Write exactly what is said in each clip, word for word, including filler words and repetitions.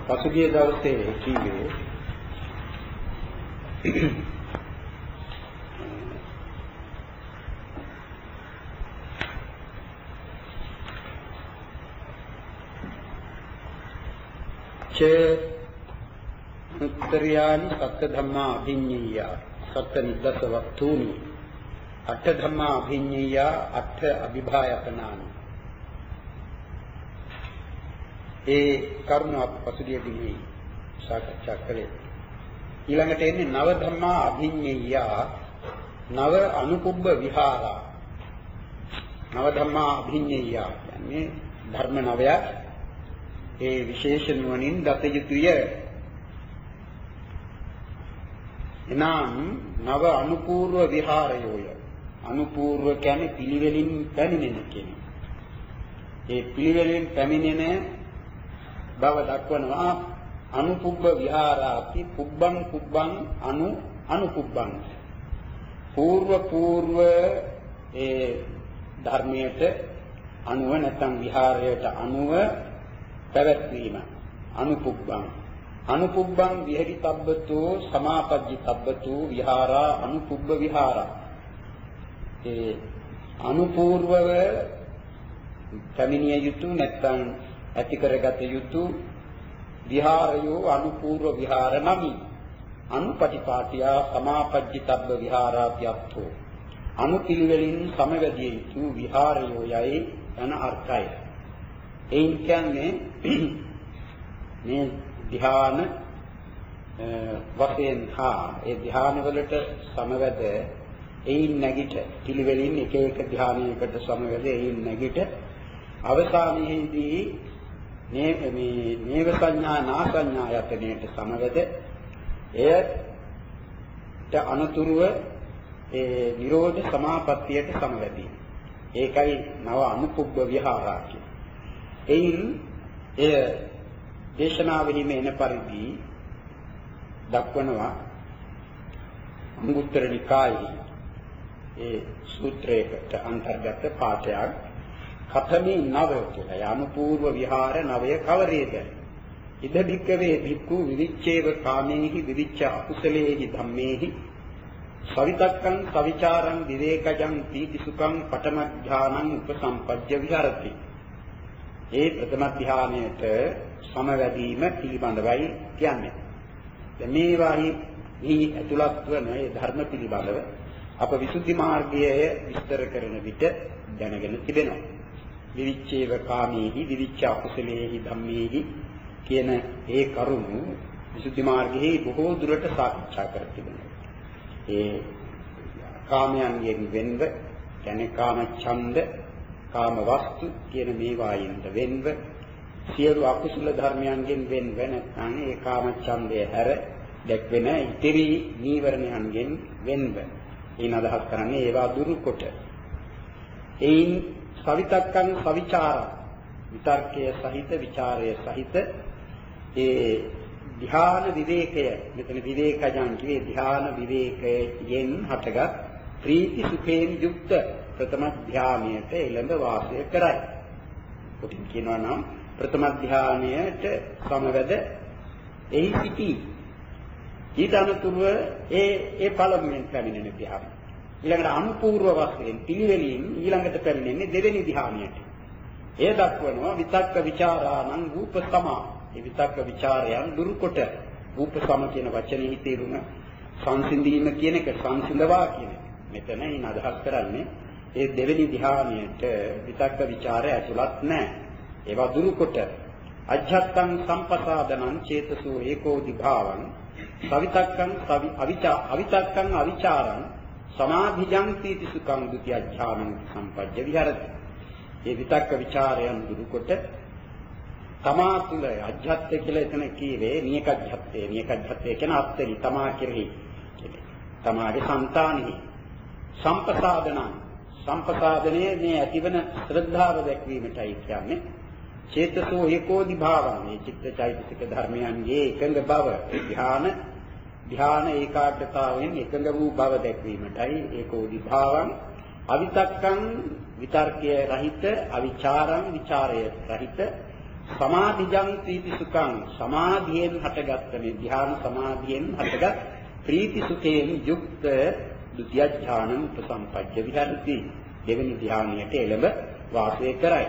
පසුගිය දවසේ කීවේ ච උත්තරියානි සත්‍ය ධම්මා අභිඤ්ඤය සත්‍ය නිද්දස වස්තුනි අට ධම්මා අභිඤ්ඤය අට අභිභායතනානි. ඒ කරුණ අප පසුගිය දිනේ සාකච්ඡා කළේ. ඊළඟට එන්නේ නව ධම්මා අභිඤ්ඤය නව අනුකුබ්බ විහාරා. නව ධම්මා අභිඤ්ඤය කියන්නේ ධර්ම නවයක් ඒ විශේෂ නුවණින් දත යුතුය. එනම් නව අනුපූර්ව විහාරයෝය. අනුපූර්ව කියන්නේ පිළිවෙලින් පැමිණෙන කෙනෙක්. ඒ පිළිවෙලින් පැමිණෙන බව දක්වනවා. අනුපුබ්බ විහාරාති පුබ්බං පුබ්බං අනු අනුපුබ්බං. పూర్ව పూర్ව ඒ ධර්මයට අනුව නැත්නම් විහාරයට අනුව පැවැත්වීම අනුපුබ්බං. අනුපුබ්බං විහෙරිතබ්බතෝ සමාපජ්ජිතබ්බතෝ විහාරා අනුපුබ්බ විහාරා. ඒ අනුපූර්වව පැමිණිය යුතු නැත්නම් ඇති කරගත යුතු විහාරයෝ අනුපූර්ව විහාර නමි. අනුපටිපාටියා සමාපජ්ජිතබ්බ විහාරාත්‍යත්තෝ. අනුපිළිවෙලින් සමවැදිය යුතු විහාරයෝ යයි යන අර්ථය. එයින් කියන්නේ මේ ධ්‍යාන වශයෙන් හා ඒ ධ්‍යාන වලට සමවැද එයින් නැගිට පිළිවෙලින් එක එක ධ්‍යානයකට සමවැද එයින් නැගිට අවසානයේදී මේ මේ නේව සංඥා නා සංඥා යතනයට සමවැද එයට අනුතුරුව ඒ නිරෝධ සමාපත්තියට සමවැදී. ඒකයි නව අනුපුබ්බ විහාරා කියන්නේ. එයින් එය දේශනාවෙහි මෙන පරිදි දක්වනවා. අංගුත්තර නිකායේ ඒ සූත්‍රයකට අන්තර්ගත පාඨයක් කතමේ නවය කියලා. අනුපූර්ව විහාර නවය කවරේද? ඉද භික්කවේ භික්ඛු විවිච්ඡේව කාමේහි විවිච්ඡ අකුසලේහි ධම්මේහි සවිතක්කං සවිචාරං විවේකජං පීති සුඛං පඨම ඥානං උපසම්පජ්ජ විහරති. ඒ ප්‍රථම ධ්‍යානයට සමවැදීම පිළිබඳවයි කියන්නේ. දැන් මේවාහි මේ ඇතුළත් වන ඒ ධර්ම පිළිබඳව අප විසුද්ධි මාර්ගයේ විස්තර කරන විට දැනගෙන තිබෙනවා. විවිච්ඡේව කාමේහි විවිච්ඡ අකුසලේහි ධම්මේහි කියන ඒ කරුණු විසුද්ධි මාර්ගයේ බොහෝ දුරට සාකච්ඡා කර තිබෙනවා. ඒ කාමයන්ගෙන් වෙන්ව කියන්නේ කාම ඡන්ද කාම වස්තු කියන මේවායින්ද වෙන්ව සියලු අකුසල ධර්මයන්ගෙන් වෙන්ව නැත්නම් ඒ කාම ඡන්දය හැර දැක්වෙන ඉතිරි නීවරණයන්ගෙන් වෙන්ව ඊන අදහස් කරන්නේ ඒවා දුරු කොට එයින් සවිතක්කං සවිචාර විතර්කයේ සහිත විචාරයේ සහිත ඒ ධ්‍යාන විවේකය මෙතන විවේකයන් කියේ ධ්‍යාන විවේකයෙන් හටගත් ප්‍රීති සුඛයෙන් යුක්ත ප්‍රථම ධ්‍යානයට එළඹ වාසය කරයි. කොටින් කියනවා නම් ප්‍රථම ධ්‍යානයට සමවැද එහි සිටි. ඊට අනුතුරුව ඒ ඒ පළමුවෙන් පැමිණෙන ධ්‍යාන. ඊළඟට අනුපූර්ව වශයෙන් පිළිවෙලින් ඊළඟට පැමිණෙන්නේ දෙවෙනි ධ්‍යානයට. එය දක්වනවා විතක්ක ਵਿਚාරාණං රූප සමා. මේ විතක්ක ਵਿਚාරයන් දුරු කොට රූප සම කියන වචනේ තේරුම සංසිඳීම කියන එක සංසිඳවා කියන එක. මෙතන ඉන් අදහස් කරන්නේ ඒ දෙවෙනි ධ්‍යානයට විතක්ක ਵਿਚාරය ඇතුළත් නැහැ. ඒවා දුරු කොට අජ්ජත්තං සම්පසාදනං චේතසෝ ඒකෝදි භාවං සවිතක්කං සවි අවිචා අවිතක්කං අවිචාරං සමාධිජං පීති සුඛං ဒ ුතිය ඥානං සම්පජ්ජ විහරති. මේ විතක්ක ਵਿਚාරයන් දුරු කොට තමා තුළ අජ්ජත්ය කියලා එතන කීවේ නියකජ්ජත්තේ. නියකජ්ජත්තේ කියන අත්තරි තමා කෙරෙහි තමාගේ సంతානෙහි සම්පසාදනං සම්පසාදනයේ මේ ඇතිවන ශ්‍රද්ධාව දැක්වීමටයි කියන්නේ. චේතසෝ ඒකෝදි භාවං මේ චිත්තචෛතසික ධර්මයන්ගේ එකඟ බව ධ්‍යාන ධ්‍යාන ඒකාග්‍රතාවයෙන් එකඟ වූ බව දැක්වීමටයි ඒකෝදි භාවං අවිතක්කං විතර්කයේ රහිත අවිචාරං විචාරයේ රහිත සමාධිජං ප්‍රීති සුඛං සමාධියෙන් හටගත් මේ ධ්‍යාන සමාධියෙන් හටගත් ප්‍රීති සුඛයෙන් යුක්ත ဒုတိ ය ඥානං උපසම්පජ්ජ විහරති දෙවෙනි ධ්‍යානයට එළඹ වාසය කරයි.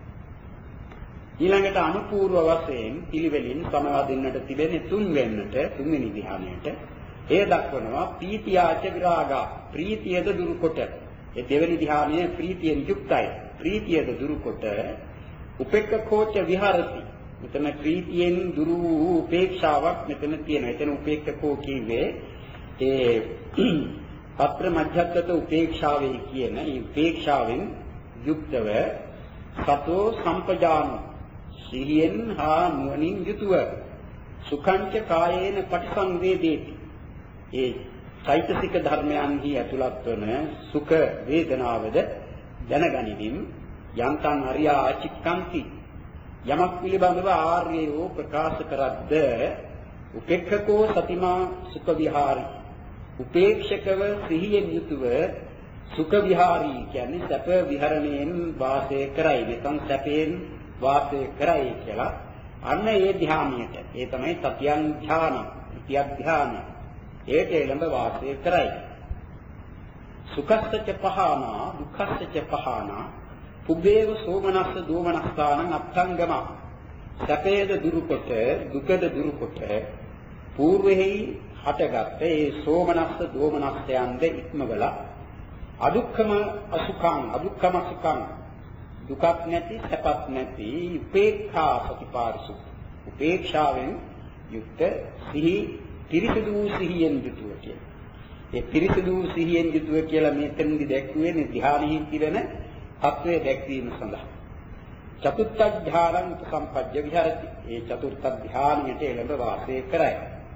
ඊළඟට අනුපූර්ව වශයෙන් පිළිවෙලින් සමවදින්නට තිබෙන තුන් වෙන්නට තුන්වෙනි ධ්‍යානයට ඒ දක්වනවා පීතියාච විරාගා ප්‍රීතියද දුරුකොට. ඒ දෙවෙනි ධ්‍යානයේ ප්‍රීතියෙන් යුක්තයි. ප්‍රීතියද දුරුකොට උපේක්ඛකෝච විහරති. මෙතන ප්‍රීතියෙන් දුරු වූ උපේක්ෂාවක් මෙතන තියෙනවා. එතන උපේක්ඛකෝ කියවේ ඒ පත්‍ර මධ්‍යස්ථත උපේක්ෂාවේ කියන මේ උපේක්ෂාවෙන් යුක්තව සතෝ සම්පජාන සිහියෙන් හා නුවණින් යුතුව සුඛංච කායේන පටිසංවේදේති. ඒ චෛතසික ධර්මයන්හි ඇතුළත් වන සුඛ වේදනාවද දැනගනිමින් යන්තං අරියා චිත්තන්ති යමක් පිළිබඳව ආර්යයෝ ප්‍රකාශ කරද්ද උපේක්ඛකෝ සතිමා සුඛ විහාරී උපේක්ෂකව සිහියෙන් යුතුව සුඛ විහාරී කියන්නේ සැප විහරණයෙන් වාසය කරයි නැත්නම් සැපයෙන් වාසය කරයි කියලා අන්න ඒ ධ්‍යානයට ඒ තමයි සතියං ධ්‍යාන ත්‍ත්‍ය ධ්‍යාන ඒට එළඹ වාසය කරයි. සුඛස්සච පහනා දුක්ඛස්සච පහනා පුබ්බේව සෝමනස්ස දෝමනස්ථානං අත්ංගම සැපේද දුරුකොට දුකද දුරුකොට పూర్වෙහි හටගත් ඒ සෝමනස්ස දෝමනස්යන්ද ඉක්මවලා අදුක්ඛම අසුඛං අදුක්ඛම සුඛං දුකක් නැති සැපක් නැති උපේක්ඛා සතිපාරිසුඛ උපේක්ෂාවෙන් යුක්ත සිහි පිරිසිදු සිහියෙන් යුතුව කියන. ඒ පිරිසිදු සිහියෙන් යුතුව කියලා මෙතෙන්දි දැක්ුවේ මේ ධ්‍යානෙහි තිබෙන තත්වයේ දැක්වීම සඳහා. චතුත්ථ ධ්‍යානං උපසම්පජ්ජ විහරති. ඒ චතුර්ථ ධ්‍යානයට එළඹ වාසය කරයි.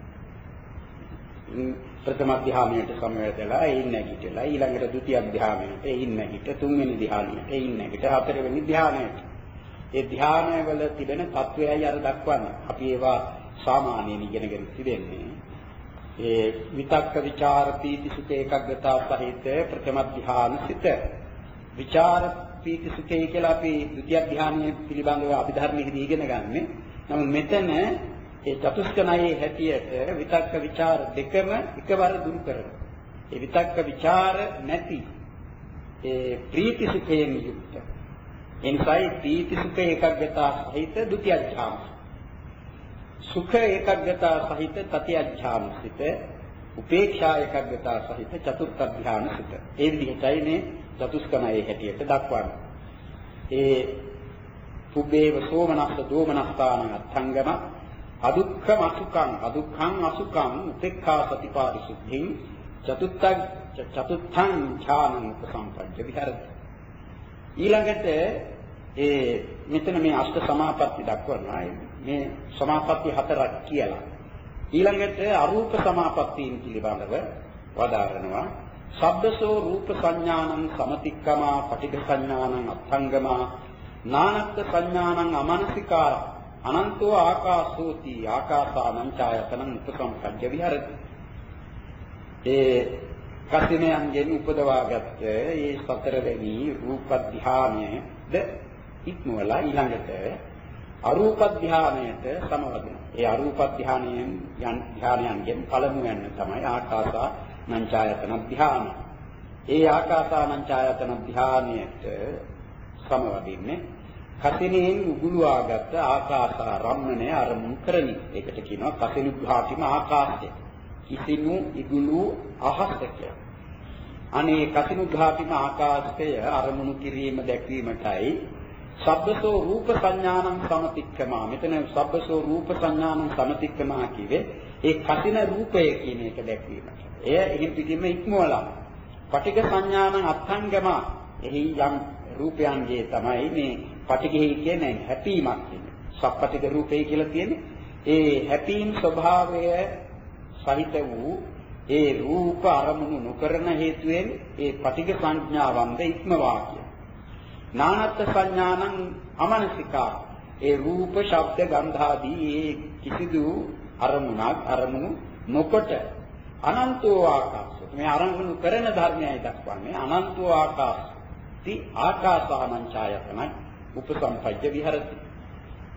ප්‍රථම ධ්‍යානයට සමවැදලා එයින් නැගිටලා ඊළඟට ဒုတိ ය ධ්‍යානයට එයින් නැගිට තුන්වෙනි ධ්‍යානයට එයින් නැගිට හතරවෙනි ධ්‍යානයට. ඒ ධ්‍යානවල තිබෙන තත්වයයි අර දක්වන්නේ. අපි ඒවා සාමාන්‍යයෙන් ඉගෙනගෙන තිබෙන්නේ. ඒ විතක්ක ਵਿਚාර පීති සුඛ ඒකග්ගතා සහිත ප්‍රථම ධ්‍යාන සිත. විචාර පීති සුඛය කියලා අපි ဒုတိ ය ධ්‍යානයේ පිළිබඳව අභිධර්මයේදී ඉගෙන ගන්නෙ. නමුත් මෙතන ඒ චතුස්කණයේ හැටියට විතක්ක ਵਿਚාර දෙකම එකවර දුරු කරනවා. ඒ විතක්ක ਵਿਚාර නැති ඒ ප්‍රීති සුඛයෙන් යුක්ත. එනිසායි ප්‍රීති සුඛ ඒකග්ගතා සහිත ဒုတိ ය ධ්‍යාන. සුඛ ඒකග්ගතා සහිත තතිය ධ්‍යාන සිත. උපේක්ෂා ඒකග්ගතා සහිත චතුර්ථ ධ්‍යාන සිත. ඒ විදිහටයි මේ චතුස්කණයේ හැටියට දක්වන්නේ. ඒ පුබ්බේව සෝමනස්ස දෝමනස්ථානං අත්ංගම අදුක්ඛම අසුඛං අදුක්ඛං අසුඛං උපේක්ඛා සතිපාරිසුද්ධින් චතුත්ථ චතුත්ථං ඥානං උපසම්පජ්ජ විහරති. ඊළඟට ඒ මෙතන මේ අෂ්ට සමාපatti දක්වනවා. මේ සමාපatti හතරක් කියලා. ඊළඟට අරූප සමාපත්තීන් පිළිබඳව වදාරනවා. සබ්බසෝ රූප සංඥානං සමතික්කමා පටිඝ සංඥානං අත්ංගමා නානත්ත් සංඥානං අමනසිකාර අනන්තෝ ආකාශෝති ආකාසානං ඡායතනං උපසම්පජ්ජ විහරති. ඒ කසිනයන්ගෙන් උපදවාගත් ඒ සතරවෙනි රූප ධ්‍යානයේද ඉක්මවලා ඊළඟට අරූප ධ්‍යානයට සමවදින. ඒ අරූප ධ්‍යානයෙන් යන් ධ්‍යානයන්ගෙන් පළමුවෙන් තමයි ආකාසානං ඡායතන ධ්‍යාන. ඒ ආකාසානං ඡායතන ධ්‍යානයට සමවදින්නේ කසිනෙන් උගුලවාගත් ආකාසා රම්මණය අරමුණු කරමි. ඒකට කියනවා කසිනුඝාතිම ආකාශය. කිසිනු ඉගුළු අහස කියලා. අනේ කසිනුඝාතිම ආකාශය අරමුණු කිරීම දැක්වීමටයි සබ්බසෝ රූප සංඥානං සමතික්කමා. මෙතන සබ්බසෝ රූප සංඥානං සමතික්කමා කියේ ඒ කසින රූපය කියන එක දැක්වීමට. එය එහි පිටින්ම ඉක්මවලා පටිඝ සංඥානං අත්ංගමා. එහි යම් රූපයන්ගේ තමයි මේ පටිඝෙහි කියන්නේ හැපීමක් කියන්නේ. සප්පටිඝ රූපේ කියලා කියන්නේ ඒ හැපීම් ස්වභාවය සහිත වූ ඒ රූප අරමුණු නොකරන හේතුවෙන් ඒ පටිඝ සංඥාවන්ද ඉක්මවා කියන. නානත් සංඥානං අමනසිකා. ඒ රූප ශබ්ද ගන්ධ ආදී ඒ කිසිදු අරමුණක් අරමුණු නොකොට අනන්තෝ ආකාශ. මේ අරමුණු කරන ධර්මයයි දක්වන්නේ අනන්තෝ ආකාශ. ති ආකාසානං ඡායතනං උපසම්පජ්ජ විහරති.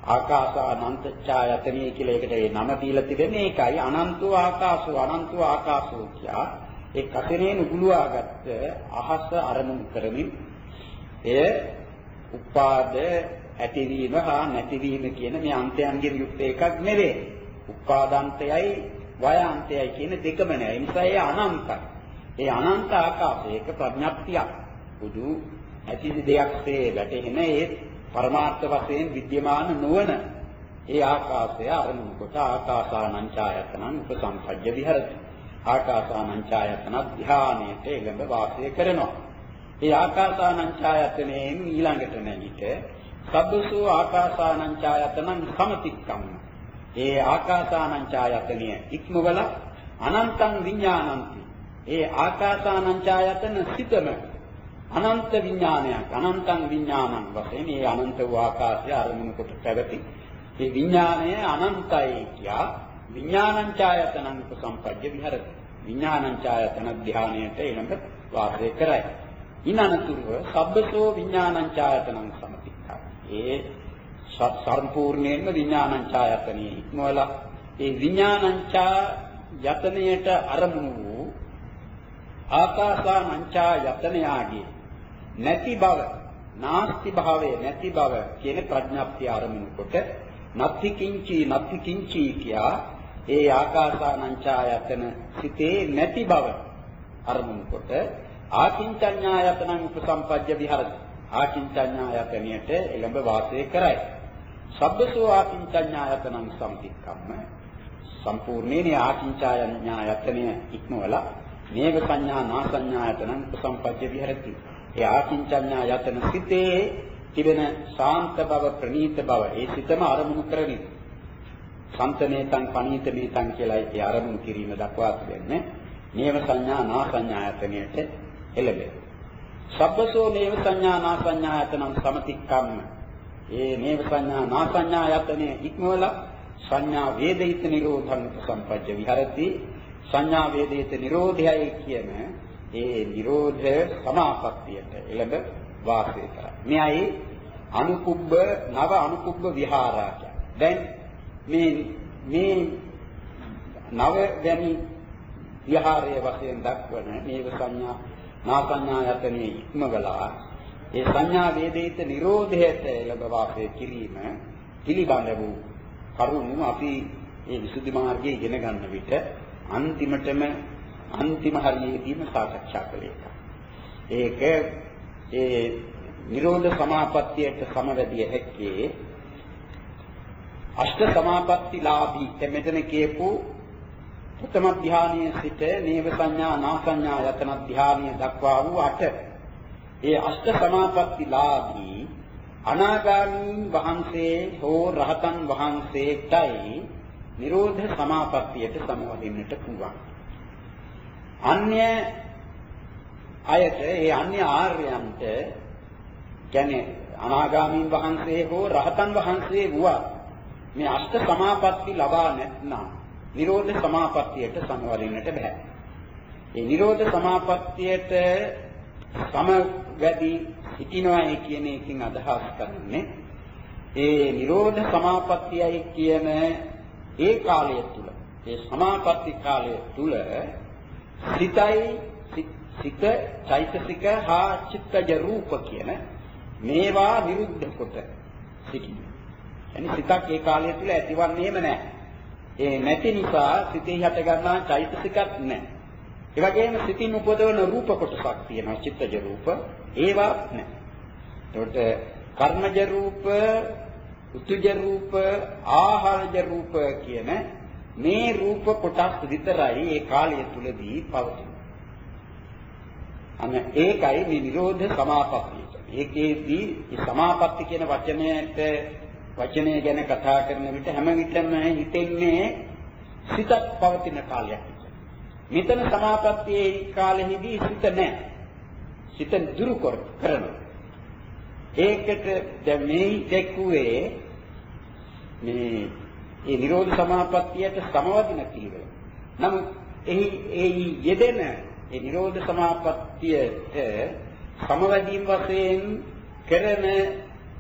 ආකාසානන්ත ඡායතනෙ කියලා එකට ඒ නම දීලා තිබෙන්නේ ඒකයි අනන්තෝ ආකාශෝ අනන්තෝ ආකාශෝ කියා ඒ කතරේන උගුලවාගත්ත අහස අරමුණු කරමින් එය උපාද ඇතිවීම හා නැතිවීම කියන මේ අන්තයන්ගෙන් යුක්ත එකක් නෙවෙයි. උපාදාන්තයයි වයාන්තයයි කියන දෙකම නෑ. ඒ නිසා ඒ අනන්තයි. ඒ අනන්ත ආකාශයක ප්‍රඥප්තියක්. බුදු ඇති දෙයක්සේ වැටෙන ඒ පරමාර්ථ වශයෙන් විද්‍යමාන නොවන ඒ ආකාශය අරමුණු කොට ආකාසානං ඡායතනං උපසම්පජ්ජ විහෙරති. ආකාසානං ඡායතන ධානයේට එළඹ වාසය කරනවා. ඒ ආකාසානං ඡායතනෙන් ඊළඟට නැගිට සබ්බසෝ ආකාසානං ඡායතනං සමතික්කම්. ඒ ආකාසානං ඡායතනය ඉක්මවල අනන්තං විඥානಂತಿ. ඒ ආකාසානං ඡායතන සිතම අනන්ත විඥානයක් අනන්තං විඥානං වශයෙන් මේ අනන්ත වූ ආකාශය අරමුණු කොට පැවති. මේ විඥානය අනන්තයි කියා විඥානං ඡායතනං උපසම්පජ්ජ විහෙරති. විඥානං ඡායතන ධානයට එළඹ වාසය කරයි. ඊනනතුරුව සබ්බසෝ විඥානං ඡායතනං සමතික්ඛා. ඒ සම්පූර්ණයෙන්ම විඥානං ඡායතනෙ ඉක්මවල ඒ විඥානං ඡායතනයට අරමුණු වූ ආකාසානං ඡායතනයාගේ නැති බව නාස්ති භාවය නැති බව කියන ප්‍රඥාප්තිය අරමුණු කොට නත්ති කිංචි නත්ති කිංචි කියා ඒ ආකාසානං ඡායතන සිතේ නැති බව අරමුණු කොට ආකින්චඤ්ඤායතනං උපසම්පජ්ජ විහෙරති. ආකින්චඤ්ඤායතනයට එළඹ වාසය කරයි. සබ්බසෝ ආකින්චඤ්ඤායතනං සම්තික්කම්ම සම්පූර්ණේන ආකින්චඤ්ඤායතනය ඉක්මවලා මේව සංඥා නා සංඥායතනං උපසම්පජ්ජ විහෙරති. ඒ ආකින්චඤ්ඤායතන සිතේ තිබෙන ශාන්ත බව ප්‍රණීත බව ඒ සිතම අරමුණු කරමින් සම්තනේතං පනීතමේතං කියලා ඒ අරමුණු කිරීම දක්වා තිබෙන්නේ නේව සංඥා නා සංඥායතනයට එළඹේ. සබ්බසෝ නේව සංඥා නා සංඥායතනං සමතික්කම්ම. ඒ නේව සංඥා නා සංඥායතනෙ ඉක්මවල සංඥා වේදිත නිරෝධං සම්පජ්ජ විහෙරති. සංඥා වේදිත නිරෝධයයි කියන ඒ නිරෝධ සමාපත්තියට එළඹ වාසය කරයි. මෙයයි අනුකුබ්බ නව අනුකුබ්බ විහාරාච. දැන් මේ මේ නව වැනි විහාරයේ වශයෙන් දක්වන නේව සංඥා නා සංඥායතනෙ ඉක්මවලා ඒ සංඥා වේදිත නිරෝධයට එළඹ වාසය කිරීම පිළිබඳ වූ කරුණු අපි මේ විසුද්ධි මාර්ගයේ ඉගෙන ගන්න විට අන්තිමටම අන්තිම හරියේදීම සාකච්ඡා කළේ. ඒක ඒ නිරෝධ සමාපත්තියට සමවැදිය හැක්කේ අෂ්ට සමාපත්තිලාභී මෙතන කියපු ප්‍රථම ධානයේ සිට නේව සංඥා නා සංඥා යතන ධානය දක්වා වූ අට ඒ අෂ්ට සමාපත්තිලාභී අනාගාමී වහන්සේ හෝ රහතන් වහන්සේටයි නිරෝධ සමාපත්තියට සමවදින්නට පුළුවන්. අන්‍ය අයට ඒ අන්‍ය ආර්යයන්ට කියන්නේ අනාගාමීන් වහන්සේ හෝ රහතන් වහන්සේ වුණා මේ අෂ්ට සමාපatti ලබා නැත්නම් නිරෝධ සමාපත්තියට සමවදින්නට බෑ. ඒ නිරෝධ සමාපත්තියට සමවැදී සිටිනවායි කියන එකකින් අදහස් කරන්නේ ඒ නිරෝධ සමාපත්තියයි කියන ඒ කාලය තුල ඒ සමාපatti කාලය තුල සිතයි සිත චෛතසික හා චිත්තජ රූප කියන මේවා විරුද්ධ කොට සිටින. එනි සිතක් ඒ කාලය තුල ඇතිවන්නේම නැහැ. ඒ නැති නිසා සිතේ හට ගන්නා චෛතසිකක් නැහැ. ඒ වගේම සිතින් උපදවන රූප කොටසක් තියෙනවා චිත්තජ රූප ඒවා නැහැ. ඒකට කර්මජ රූප, උතුජ රූප, ආහාරජ රූප කියන මේ රූප කොටස් විතරයි ඒ කාලය තුලදී පවතින. අන්න ඒකයි මේ නිරෝධ සමාපත්තිය. ඒකේදී මේ සමාපatti කියන වචනයට වචනය ගැන කතා කරන විට හැම විටම හිතෙන්නේ සිතක් පවතින කාලයක්. මෙතන සමාපත්තියේ කාලෙහිදී සිත නැහැ. සිත දුරු කරනවා. ඒකට දැන් මේ දැක්ුවේ මේ ඒ නිරෝධ සමාපත්තියට සමවදින පිළිවෙල. නමුත් එහි එහි යෙදෙන ඒ නිරෝධ සමාපත්තියට සමවැදීම් වශයෙන් කරන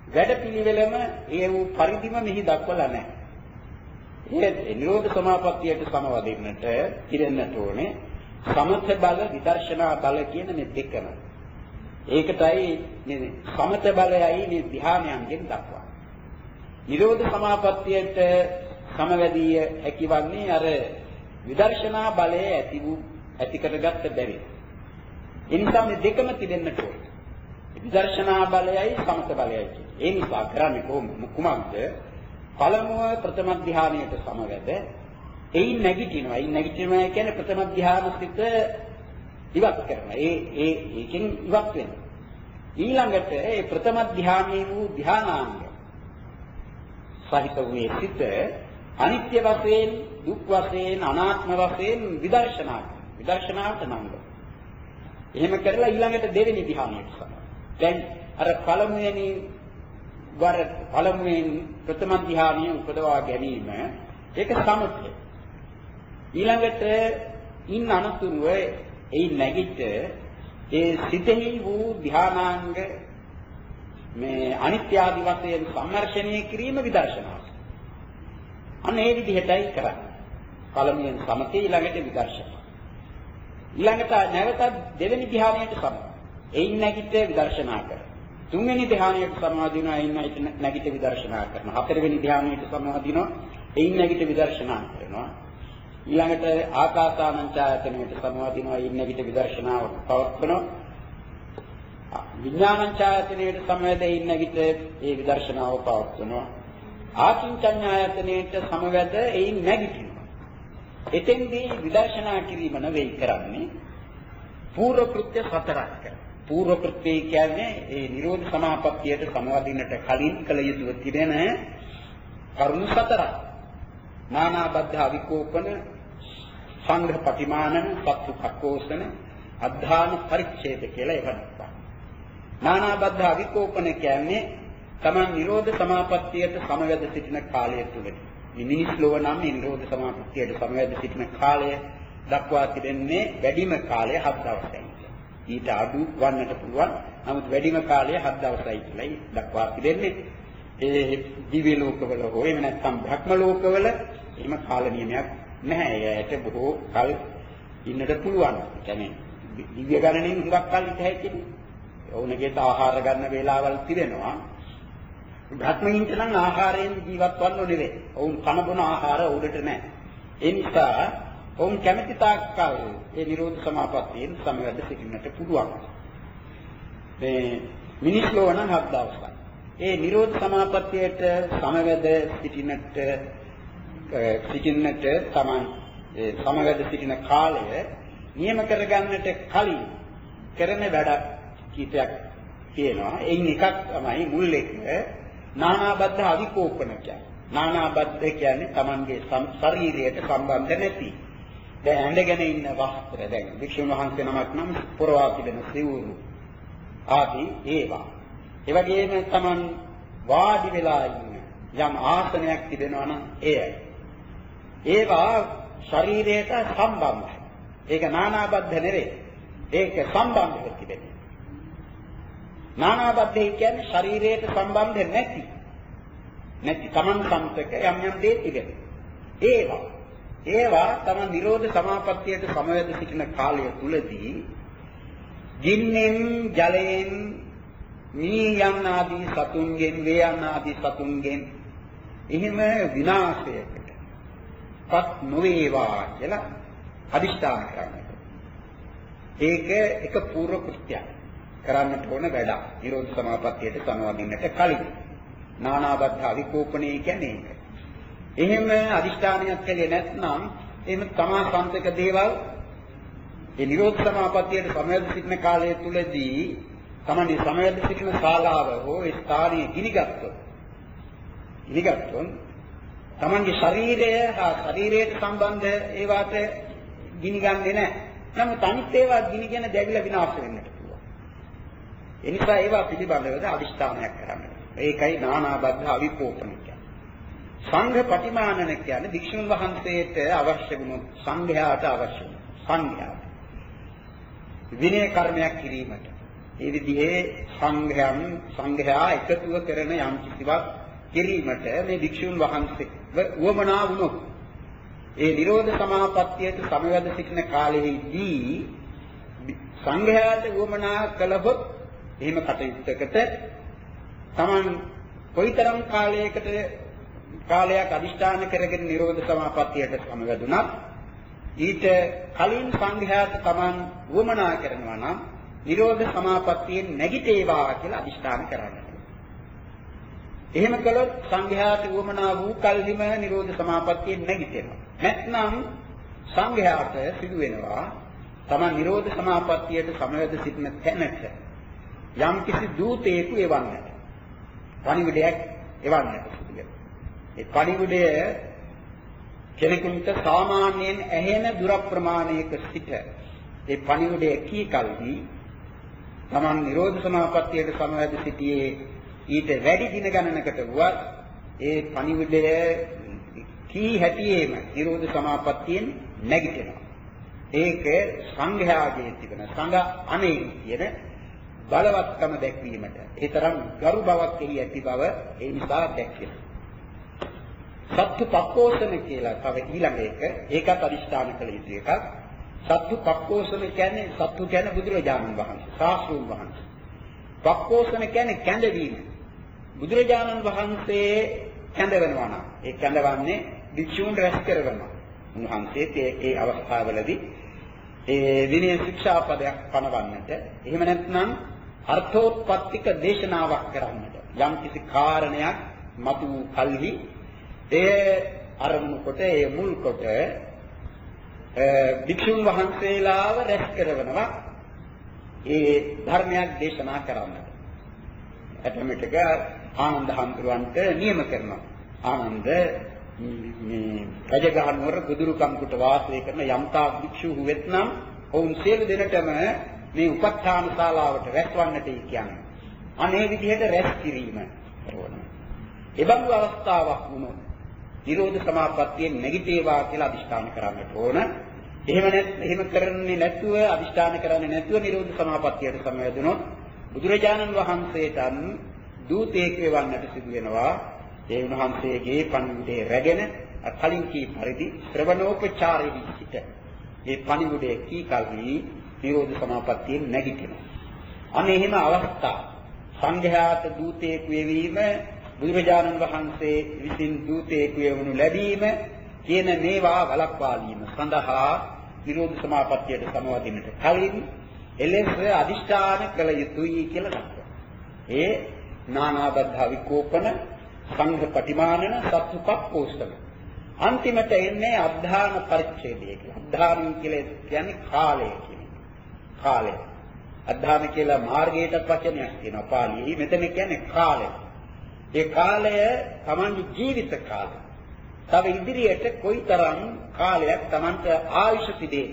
වැඩපිළිවෙලම ඒ වූ පරිදිම මෙහි දක්වලා නැහැ. ඒ නිරෝධ සමාපත්තියට සමවදින්නට ඉරෙන්නට ඕනේ සමථ බල විදර්ශනා බල කියන මේ දෙකම. ඒකටයි මේ සමථ බලයයි මේ ධ්‍යානයන්ගෙන් දක්වන්නේ. නිරෝධ සමාපත්තියට සමවැදී හැකිවන්නේ අර විදර්ශනා බලය ඇති වූ ඇති කරගත්ත බැරි. ඒ නිසා මේ දෙකම තිබෙන්නට ඕනේ. විදර්ශනා බලයයි සමථ බලයයි. ඒ නිසා කරන්නේ කොහොමද? කුමක්ද? පළමුව ප්‍රථම ධ්‍යානයට සමවැද එයින් නැගිටිනවා. එයින් නැගිටිනවා කියන්නේ ප්‍රථම ධ්‍යාන සිත ඉවත් කරනවා. ඒ ඒ ඒකෙන් ඉවත් වෙනවා. ඊළඟට ඒ ප්‍රථම ධ්‍යානයේ වූ ධ්‍යානාංග සහිත වූ සිත අනිත්‍ය වශයෙන්, දුක් වශයෙන්, අනාත්ම වශයෙන් විදර්ශනා කරනවා. විදර්ශනාවට නංග. එහෙම කරලා ඊළඟට දෙවෙනි ධ්‍යානයට සමවැද. දැන් අර පළමුවෙනි වර පළමුවෙන් ප්‍රථම ධ්‍යානිය උපදවා ගැනීම ඒක සමථය. ඊළඟට ඉන් අනතුරුව ඒ නැගිට ඒ සිතෙහි වූ ධ්‍යානාංග මේ අනිත්‍ය ආදි වශයෙන් සම්මර්ෂණය කිරීම විදර්ශනාව. අන්න ඒ විදිහටයි කරන්නේ. පළමුවෙන් සමථය ඊළඟට විදර්ශනාව. ඊළඟට නැවතත් දෙවෙනි ධ්‍යානයට සමවැද. එයින් නැගිට විදර්ශනා කරනවා. තුන්වෙනි ධ්‍යානයට සමාදිනවා එයින් නැගිට විදර්ශනා කරනවා. හතරවෙනි ධ්‍යානයට සමාදිනවා එයින් නැගිට විදර්ශනා කරනවා. ඊළඟට ආකාසානංචායතනයට සමාදිනවා එයින් නැගිට විදර්ශනාව පවත්වනවා. විඥානංචායතනයට සමවැද එයින් නැගිට ඒ විදර්ශනාව පවත්වනවා. ආකින්චඤ්ඤායතනයට සමවැද එයින් නැගිටිනවා. එතෙන්දී විදර්ශනා කිරීම නෙවෙයි කරන්නේ පූර්ව කෘත්‍ය සතරක් කරනවා. පූර්ව කෘත්‍ය කියන්නේ ඒ නිරෝධ සමාපත්තියට සමවදින්නට කලින් කළ යුතු තිබෙන කරුණු සතරක්. නානාබද්ධ අවිකෝපන, සංඝ පටිමානන, සත්තු කක්කෝසන, අද්ධාන පරිච්ඡේද කියලා ඒවා දක්වනවා. නානාබද්ධ අවිකෝපන කියන්නේ තමන් නිරෝධ සමාපත්තියට සමවැද සිටින කාලය තුලදී. මේ මිනිස් ලෝව නම් නිරෝධ සමාපත්තියට සමවැද සිටින කාලය දක්වා තිබෙන්නේ වැඩිම කාලය හත් දවසයි. ඊට අඩු වන්නට පුළුවන්. නමුත් වැඩිම කාලය හත් දවසයි කියලායි දක්වා තිබෙන්නේ. ඒ දිව්‍ය ලෝකවල හෝ එහෙම නැත්නම් භ්‍රම ලෝකවල එහෙම කාල නියමයක් නැහැ. ඒයට බොහෝ කල් ඉන්නට පුළුවන්. ඒ කියන්නේ දිව්‍ය ගණනෙන් හුඟක් කල් ඉඳ හැකිනේ. ඔවුන්ගේට ආහාර ගන්න වේලාවල් තිබෙනවා. භ්‍රමයින්ට නම් ආහාරයෙන් ජීවත් වන්නෝ නෙවෙයි. ඔවුන් කන බොන ආහාර උඩට නැහැ. ඒ නිසා ඔවුන් කැමැති තාක් කල් ඒ නිරෝධ සමාපත්තියෙන් සමවැද සිටින්නට පුළුවන්. මේ මිනිස් ලෝක නම් හත් දවසයි. ඒ නිරෝධ සමාපත්තියට සමවැද සිටින්නට සිටින්නට තමයි ඒ සමවැද සිටින කාලය නියම කරගන්නට කලින් කරන වැඩ කීපයක් තියෙනවා. එයින් එකක් තමයි මුල් එක නානාබද්ධ අවිකෝපන කියන්නේ. නානාබද්ධ කියන්නේ Tamanගේ ශරීරයට සම්බන්ධ නැති. දැන් ඇඳගෙන ඉන්න වස්ත්‍ර දැන් වික්ෂුන් වහන්සේ නමක් නම් පොරවා තිබෙන සිවුරු ආදී ඒවා. ඒ වගේම Taman වාඩි වෙලා ඉන්න යම් ආසනයක් තිබෙනවා නම් එයයි. ඒවා ශරීරයට සම්බන්ධයි. ඒක නානාබද්ධ නෙවෙයි. ඒක සම්බන්ධව තිබෙනවා. නානාබද්ධ කියන්නේ ශරීරයට සම්බන්ධ නැති. නැති Taman සම්පතක යම් යම් දේ තිබෙනවා. ඒවා ඒවා තමයි නිරෝධ සමාපත්තියට සමවැද සිටින කාලය තුලදී ගින්නෙන් ජලයෙන් මී යන ආදී සතුන්ගෙන් වේ යන ආදී සතුන්ගෙන් එහෙම විනාශයකට පත් නොවේවා කියලා අදිෂ්ඨාන කරනවා. ඒක එක පූර්ව කෘත්‍යයක් කරන්නට ඕන වැඩක්. නිරෝධ සමාපත්තියට සමවදින්නට කලින් නානාබද්ධ අවිකෝපණය කියන්නේ ඒක. එහෙම අදිෂ්ඨානයක් කළේ නැත්නම් එහෙම තමා සම්පතක දේවල් ඒ නිරෝධ සමාපත්තියට සමවැද සිටින කාලය තුලදී තමන්ගේ සමවැද සිටින ශාලාව හෝ ඒ ස්ථානයේ ගිනිගත්තොත් ගිනිගත්තොත් තමන්ගේ ශරීරය හා ශරීරයට සම්බන්ධ ඒවාට ගිනිගන්නේ නැහැ. නමුත් අනිත් ඒවා ගිනිගෙන දැවිලා විනාශ වෙන්නට පුළුවන්. ඒ නිසා ඒවා පිළිබඳව අදිෂ්ඨානයක් කරන්න. ඒකයි නානාබද්ධ අවිකෝපන කියන්නේ. සංඝ පටිමානන කියන්නේ භික්ෂුන් වහන්සේට අවශ්‍ය වුණු සංඝයාට අවශ්‍ය වුණු සංඝයාට විනය කර්මයක් කිරීමට ඒ විදිහේ සංඝයන් සංඝයා එකතුව කරන යම් කිසිවක් කිරීමට මේ භික්ෂුන් වහන්සේ වමනා වුණොත් ඒ නිරෝධ සමාපත්තියට සමවැද සිටින කාලයේදී සංඝයාට වමනා කළහොත් එහෙම කටයුත්තකට Taman කොයිතරම් කාලයකට කාලයක් අදිෂ්ඨාන කරගෙන නිරෝධ සමාපත්තියට සමවැදුණත් ඊට කලින් සංඝයාට Taman වමනා කරනවා නම් නිරෝධ සමාපත්තියෙන් නැගිටේවා කියලා අදිෂ්ඨාන කරන්න. එහෙම කළොත් සංඝයාට වමනා වූ කල්හිම නිරෝධ සමාපත්තියෙන් නැගිටෙනවා. නැත්නම් සංඝයාට සිදු වෙනවා Taman නිරෝධ සමාපත්තියට සමවැද සිටින තැනට යම් කිසි දූතයෙකු එවන්නට. පණිවිඩයක් එවන්නට සිදු වෙනවා. ඒ පණිවිඩය කෙනෙකුට සාමාන්‍යයෙන් ඇහෙන දුර ප්‍රමාණයක සිට ඒ පණිවිඩය කී කල්හි Taman නිරෝධ සමාපත්තියට සමවැද සිටියේ ඊට වැඩි දින ගණනකට වුවත් ඒ පණිවිඩය කී හැටියේම නිරෝධ සමාපත්තියෙන් නැගිටිනවා. ඒක සංඝයාගේ තිබෙන සංඝ අනේ කියන බලවත්කම දැක්වීමට ඒ තරම් ගරු බවක් එහි ඇති බව ඒ නිසා දැක්වෙනවා. සත්තු පක්කෝසන කියලා තව ඊළඟ එක ඒකත් අදිෂ්ඨාන කළ යුතු එකක්. සත්තු පක්කෝසන කියන්නේ සත්තු කියන්නේ බුදුරජාණන් වහන්සේ ශාස්ත්‍රූන් වහන්සේ. පක්කෝසන කියන්නේ කැඳවීම. බුදුරජාණන් වහන්සේ කැඳවනවා නම් ඒ කැඳවන්නේ භික්ෂූන් රැස් කරනවා. උන්වහන්සේත් ඒ අවස්ථාවවලදී ඒ විනය ශික්ෂාපදයක් පනවන්නට එහෙම නැත්නම් අර්ථෝත්පත්තික දේශනාවක් කරන්නට යම් කිසි කාරණයක් මතු වූ කල්හි ඒ අරමුණු කොට ඒ මුල් කොට භික්ෂුන් වහන්සේලාව රැස් කරනවා ඒ ධර්මයක් දේශනා කරන්නට. එතමෙටක ආනන්ද හඳුරවන්ට නියම කරනවා. ආනන්ද මේ රජගහ නුවර ගුදුරුකම්කුට වාසය කරන යම්තා භික්ෂු වෙත්නම් ඔවුන් සියලු දෙනටම මේ උපස්ථාන ශාලාවට රැස්වන්නට කියන්නේ. අනේ විදිහට රැස් කිරීම කරනවා. එබඳු අවස්ථාවක් වුණොත් නිරෝධ සමාපත්තියෙන් නැගිටේවා කියලා අදිෂ්ඨාන කරන්නට ඕන. එහෙම නැත් එහෙම කරන්නේ නැතුව අදිෂ්ඨාන කරන්නේ නැතුව නිරෝධ සමාපත්තියට සමවැදුනොත් බුදුරජාණන් වහන්සේටන් දූතයෙක් වෙවන්නට සිදු වෙනවා. ඒ උන්වහන්සේගේ පණිවිඩය රැගෙන කලින් කී පරිදි ශ්‍රවණෝපචාරෙහි සිට ඒ පණිවිඩය කී කල්හි නිරෝධ සමාපත්තියෙන් නැගිටිනවා. අනේ එහෙම අවස්ථා සංඝයාට දූතයෙකු වෙවීම බුදුරජාණන් වහන්සේ විසින් දූතයෙකු වෙවනු ලැබීම කියන මේවා වළක්වාලීම සඳහා නිරෝධ සමාපත්තියට සමවදින්නට කලින් එලෙස අදිෂ්ඨාන කළ යුතුයි කියලා දක්වනවා. ඒ නානාබද්ධ විකෝපන සංඝ පටිමානන සත්තුපක්ඛෝසන අන්තිමට එන්නේ අද්ධාන පරිච්ඡේදය කියලා. අද්ධාන කියලා කියන්නේ කාලය කියන්නේ. කාලය. අද්ධාන කියලා මාර්ගයකට වචනයක් තියෙනවා පාලියේ. මෙතන කියන්නේ කාලය. ඒ කාලය තමන්ගේ ජීවිත කාලය. තව ඉදිරියට කොයිතරම් කාලයක් තමන්ට ආයුෂ තිබේද?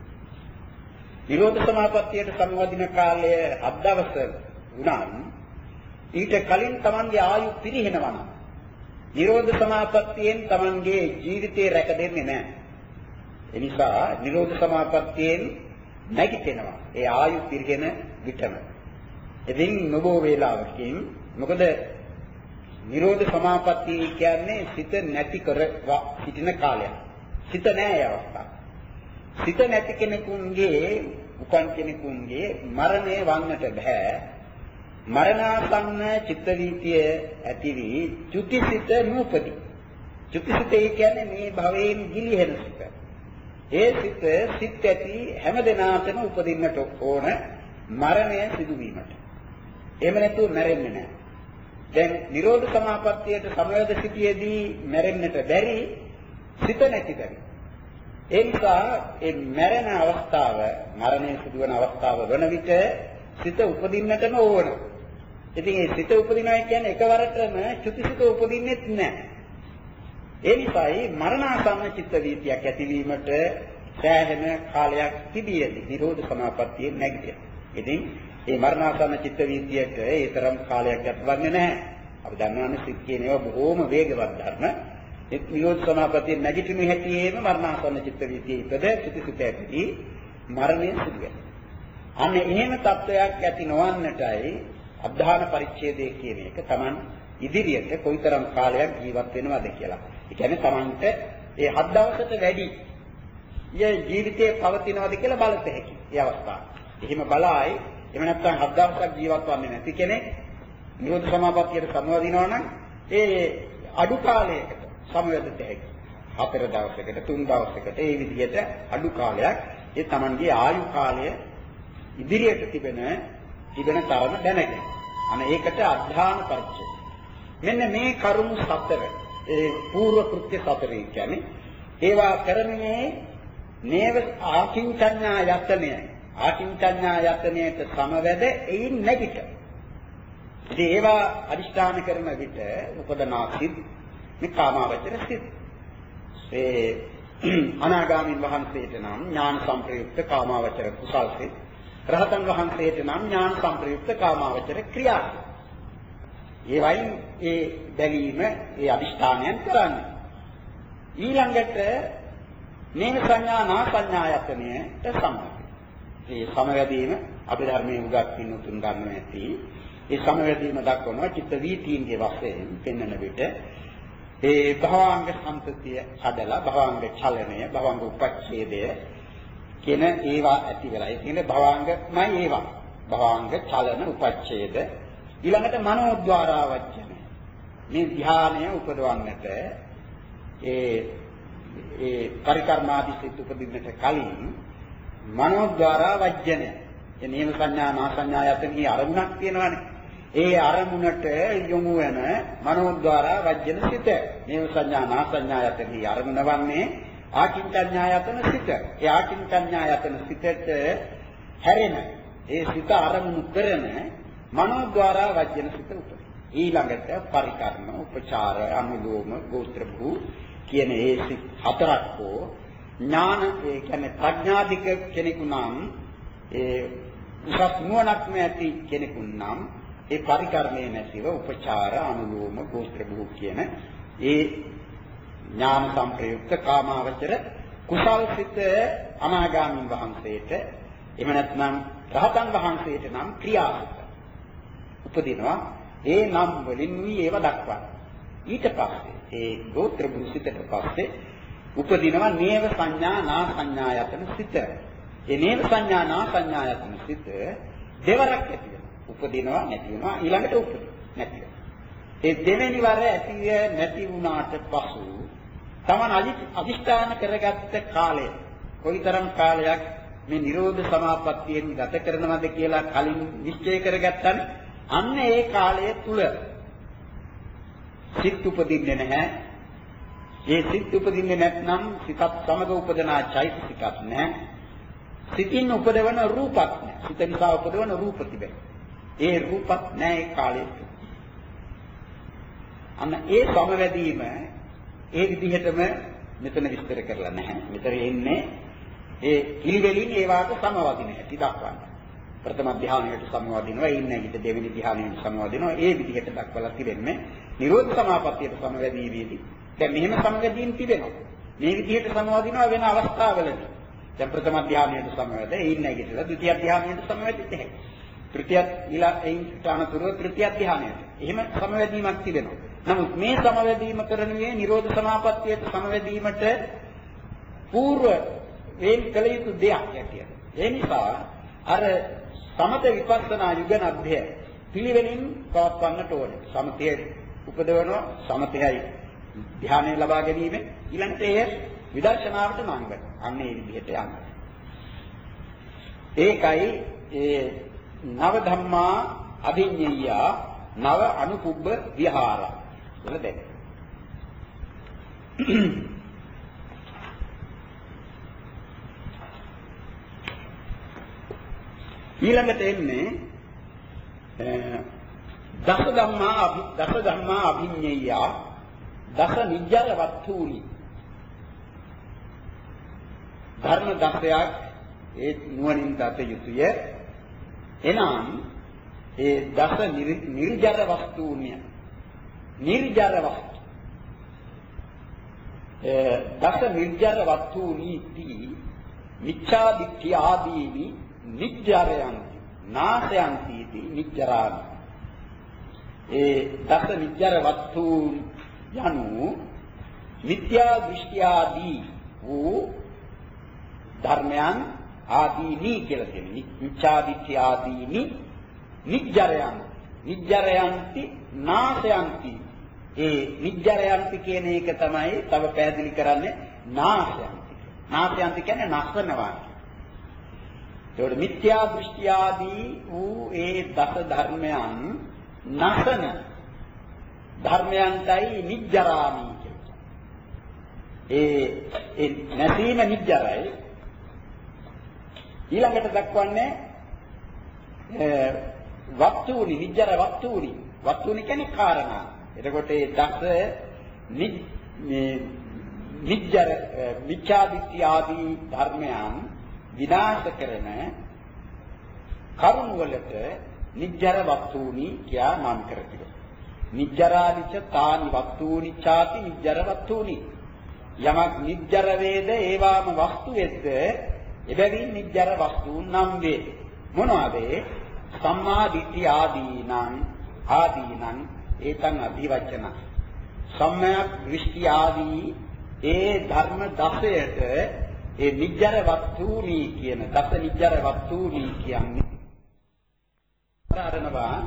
නිරෝධ සමාපත්තියට සමවදින කාලය අත් දවස වුණාම ඊට කලින් තමන්ගේ ආයු පිරිහෙනවා නම් නිරෝධ සමාපත්තියෙන් තමන්ගේ ජීවිතේ රැක දෙන්නේ නැහැ. ඒ නිසා නිරෝධ සමාපත්තියෙන් නැගිටිනවා. ඒ ආයු පිරිහෙන විටම. ඉතින් නොබෝ වේලාවකින් මොකද නිරෝධ සමාපත්තිය කියන්නේ සිත නැති කර සිටින කාලයක්. සිත නැහැ අවස්ථාව. සිත නැති කෙනෙකුගේ උපන් කෙනෙකුගේ මරණය වන්නට බෑ. මරණාසන්න චිත්ත වීතිය ඇති වී චුතිසිත නූපති. චුතිසිතේ කියන්නේ මේ භවයෙන් ගිලිහෙන සිත. ඒ සිත සිත් ඇති හැම දිනාටම උපදින්නට ඕන මරණය සිදුවීමට. එහෙම නැතුව මැරෙන්නේ නැහැ. දැන් නිරෝධ සමාපත්තියට සමවැද සිටියේදී මැරෙන්නට බැරි සිත නැති බැරි. ඒ නිසා ඒ මැරෙන අවස්ථාව මරණය සිදුවන අවස්ථාව වන විට සිත උපදින්නටම ඕන. ඉතින් ඒ සිත උපදිනවා කියන්නේ එකවරටම චුතිසිත උපදින්නෙත් නැහැ. ඒ නිසායි මරණාසන්න චිත්ත වීතියක් ඇතිවීමට සෑහෙන කාලයක් තිබියදී නිරෝධ සමාපත්තියෙන් නැගිටිනවා. ඉතින් මේ මරණාසන්න චිත්ත වීතියට ඒ තරම් කාලයක් ගතවන්නේ නැහැ. අපි දන්නවනේ සිත් කියන ඒවා බොහෝම වේගවත් ධර්ම. ඒ නිරෝධ සමාපත්තියෙන් නැගිටින හැටියේම මරණාසන්න චිත්ත වීතියේ ඉපද චුතිසිත ඇති මරණය සිදු වෙනවා. අන්න එහෙම තත්වයක් ඇති නොවන්නටයි අධ්‍යාන පරිච්ඡේදය කියන එක Taman ඉදිරියට කොයිතරම් කාලයක් ජීවත් වෙනවද කියලා. ඒ කියන්නේ Tamanට ඒ හත් දවසට වැඩි යේ ජීවිතේ පවතිනවද කියලා බලත හැකි. ඒ අවස්ථාව. එහෙම බලයි එහෙම නැත්නම් හත් දවසක් ජීවත් වෙන්නේ නැති කෙනෙක් නිරෝධ සමාපත්තියට සමවදිනවා නම් ඒ අඩු කාලයකට සමවැදෙත හැකි. හතර දවසකට තුන් දවසකට ඒ විදිහට අඩු කාලයක් ඒ Tamanගේ ආයු කාලය ඉදිරියට තිබෙන තිබෙන තරම දැනගෙන. අන ඒකට අධ්‍යාන පරිච්ඡේදය. මෙන්න මේ කරුණු සතර ඒ పూర్ව කෘත්‍ය සතරේ කියන්නේ ඒවා කරන්නේ නේව ආකින්චඤ්ඤා යතනය. ආකින්චඤ්ඤා යතනයට සමවැද එයින් නැගිට. ඉතින් ඒවා අදිෂ්ඨාන කරන විට උපදනා සිත් මේ කාමාවචර සිත්. ඒ අනාගාමීන් වහන්සේට නම් ඥාන සංප්‍රයුක්ත කාමාවචර කුසල් සිත්. රහතන් වහන්සේට නම් ඥාන සංප්‍රයුක්ත කාමාවචර ක්‍රියා. ඒ වයින් ඒ බැලීම ඒ අදිෂ්ඨානයන් කරන්නේ. ඊළඟට නේම සංඥා නා සංඥායතනයට සම්බන්ධයි. මේ සමවැදීම අපි ධර්මයේ උගත් පින්තුන් ගන්න නැති. ඒ සමවැදීම දක්වනවා චිත්ත වීතීන්ගේ වශයෙන් පෙන්වන විට ඒ භවංග සම්පතිය හදලා භවංග චලනය භවංග උපච්ඡේදය කියන ඒවා ඇති වෙලා. ඒ කියන්නේ භවංගමයි ඒවා. භවංග චලන උපච්ඡේද ඊළඟට මනෝද්වාරා වචන. මේ ධානය උපදවන්නට ඒ ඒ පරිකර්මාදී සිත් උපදින්නට කලින් මනෝද්වාරා වජ්ජනය. ඒ නේම සංඥා නා සංඥායතනයේ අරමුණක් තියෙනවානේ. ඒ අරමුණට යොමු වෙන මනෝද්වාරා වජ්ජන සිත. නේම සංඥා නා සංඥායතනයේ අරමුණ වන්නේ ආකින්චඤ්ඤායතන සිත. ඒ ආකින්චඤ්ඤායතන සිතට හැරෙන ඒ සිත අරමුණු කරන මනෝද්වාරා වජ්ජන සිත උපදින. ඊළඟට පරිකර්ම, උපචාර, අනුලෝම, ගෝත්‍ර භූ කියන ඒ සිත් හතරක් හෝ ඥාන ඒ කියන්නේ ප්‍රඥාධික කෙනෙකු නම් ඒ උසස් නුවණක් නැති කෙනෙකු නම් ඒ පරිකර්මයේ නැතිව උපචාර, අනුලෝම, ගෝත්‍ර භූ කියන ඒ ඥාන සංප්‍රයුක්ත කාමාවචර කුසල් සිත අනාගාමීන් වහන්සේට එහෙම නැත්නම් රහතන් වහන්සේට නම් ක්‍රියාසිත උපදිනවා. ඒ නම් වලින් වී ඒව දක්වනවා. ඊට පස්සේ ඒ ගෝත්‍ර බුසිතට පස්සේ උපදිනවා නේව සංඥා නා සංඥායතන සිත. ඒ නේව සංඥා නා සංඥායතන සිත දෙවරක් ඇති වෙනවා. උපදිනවා නැති වෙනවා ඊළඟට උපදිනවා නැති වෙනවා. ඒ දෙවෙනි වර ඇති නැති වුණාට පසු තමන් අදිෂ්ඨාන කරගත්ත කාලය කොයිතරම් කාලයක් මේ නිරෝධ සමාපත්තියෙන් ගත කරනවද කියලා කලින් නිශ්චය කරගත්තානේ. අන්න ඒ කාලය තුල සිත් උපදින්නේ නැහැ. ඒ සිත් උපදින්නේ නැත්නම් සිතත් සමග උපදනා චෛතසිකක් නැහැ. සිතින් උපදවන රූපක් නැහැ. සිත නිසා උපදවන රූප තිබෙනවා. ඒ රූපත් නැහැ ඒ කාලයේ. අන්න ඒ සමවැදීම ඒ විදිහටම මෙතන විස්තර කරලා නැහැ. මෙතන එන්නේ ඒ පිළිවෙලින් ඒ වාට සමවදින හැටි දක්වන්න. ප්‍රථම ධ්‍යානයට සමවදිනවා, ඉන්නේ විට දෙවෙනි ධ්‍යානයට සමවදිනවා. ඒ විදිහට දක්වලා තිබෙන්නේ නිරෝධ සමාපත්තියට සමවැදීමේදී. දැන් මෙහෙම සමවැදීම් තිබෙනවා. මේ විදිහට සමවදිනවා වෙන අවස්ථාවලදී. දැන් ප්‍රථම ධ්‍යානයට සමවැද, ඉන්නේ විට ද්විතිය ධ්‍යානයට සමවැදෙත් නැහැ. තෘතිය ඊළා එයින් අනතුරුව තෘතිය ධ්‍යානයට. එහෙම සමවැදීමක් තිබෙනවා. නමුත් මේ සමවැදීම කරන්නේ නිරෝධ සමාපත්තියට සමවැදීමට పూర్ව වෙන් කළ යුතු දෙයක් ඇටියට. ඒ නිසා අර සමත විපස්සනා යුගනබ්ධය පිළිවෙලින් පවත්වන්නට ඕනේ. සමතයේ උපදවනවා, සමතයයි ධ්‍යානය ලබා ගැනීම ඊළඟට එය විදර්ශනාවට නම් වෙනවා. අන්න ඒ විදිහට යනවා. ඒකයි ඒ නව ධම්මා අභිඤ්ඤය නව අනුපුබ්බ විහාර කියලා දෙන්න. ඊළඟට එන්නේ දස ධම්මා අභි දස ධම්මා අභිඤ්ඤය දස නිජ්ජර වත්තුනි ධර්ම දසයක් ඒ නුවණින් දත යුතුය. එනම් ඒ දස නිර්ජර වස්තුන්ය නිර්ජර වස්තු දස නිර්ජර වස්තුනි දී මිච්ඡා දිට්ඨිය ආදීනි නිජ්ජරයන්ති නාසයන්ති इति නිජ්ජරාමි. ඒ දස නිජ්ජර වස්තු යනු මිත්‍යා දෘෂ්ටියාදී වූ ධර්මයන් ආදීනි කියලා කියන්නේ. මිත්‍යා දෘෂ්ටි ආදීනි නිජ්ජරයන් නිජ්ජරයන්ති නාසයන්ති. ඒ නිජ්ජරයන්ති කියන එක තමයි තව පැහැදිලි කරන්නේ නාසයන්ති. නාසයන්ති කියන්නේ නසනවා. ඒකට මිත්‍යා දෘෂ්ටි ආදී වූ ඒ දස ධර්මයන් නසන ධර්මයන්ටයි නිජ්ජරාමි කියන්නේ. ඒ ඒ නැසීම නිජ්ජරයි. ඊළඟට දක්වන්නේ වස්තුනි නිජ්ජර වස්තුනි. වස්තුනි කියන්නේ කාරණා. එතකොට ඒ දස නිජ්ජර මිත්‍යා දෘෂ්ටි ආදී ධර්මයන් විනාශ කරන කරුණ වලට නිජ්ජර වස්තුනි කියා නම් කරතියි. නිජ්ජරානිච තානි වස්තුනි ചാති නිජ්ජර වස්තුනි. යමක් නිජ්ජර වේද ඒවාම වස්තු වෙද්ද එබැවින් නිජ්ජර වස්තුන් නම් වේ. මොනවාද? සම්මා දිට්ඨි ආදීනං ආදීනං ඒතං අභිවචන. සම්මයක් දෘෂ්ටි ආදී ඒ ධර්ම දසයට ඒ නිජ්ජර වස්තුනි කියන දස නිජ්ජර වස්තුනි කියන්නේ කාරණවා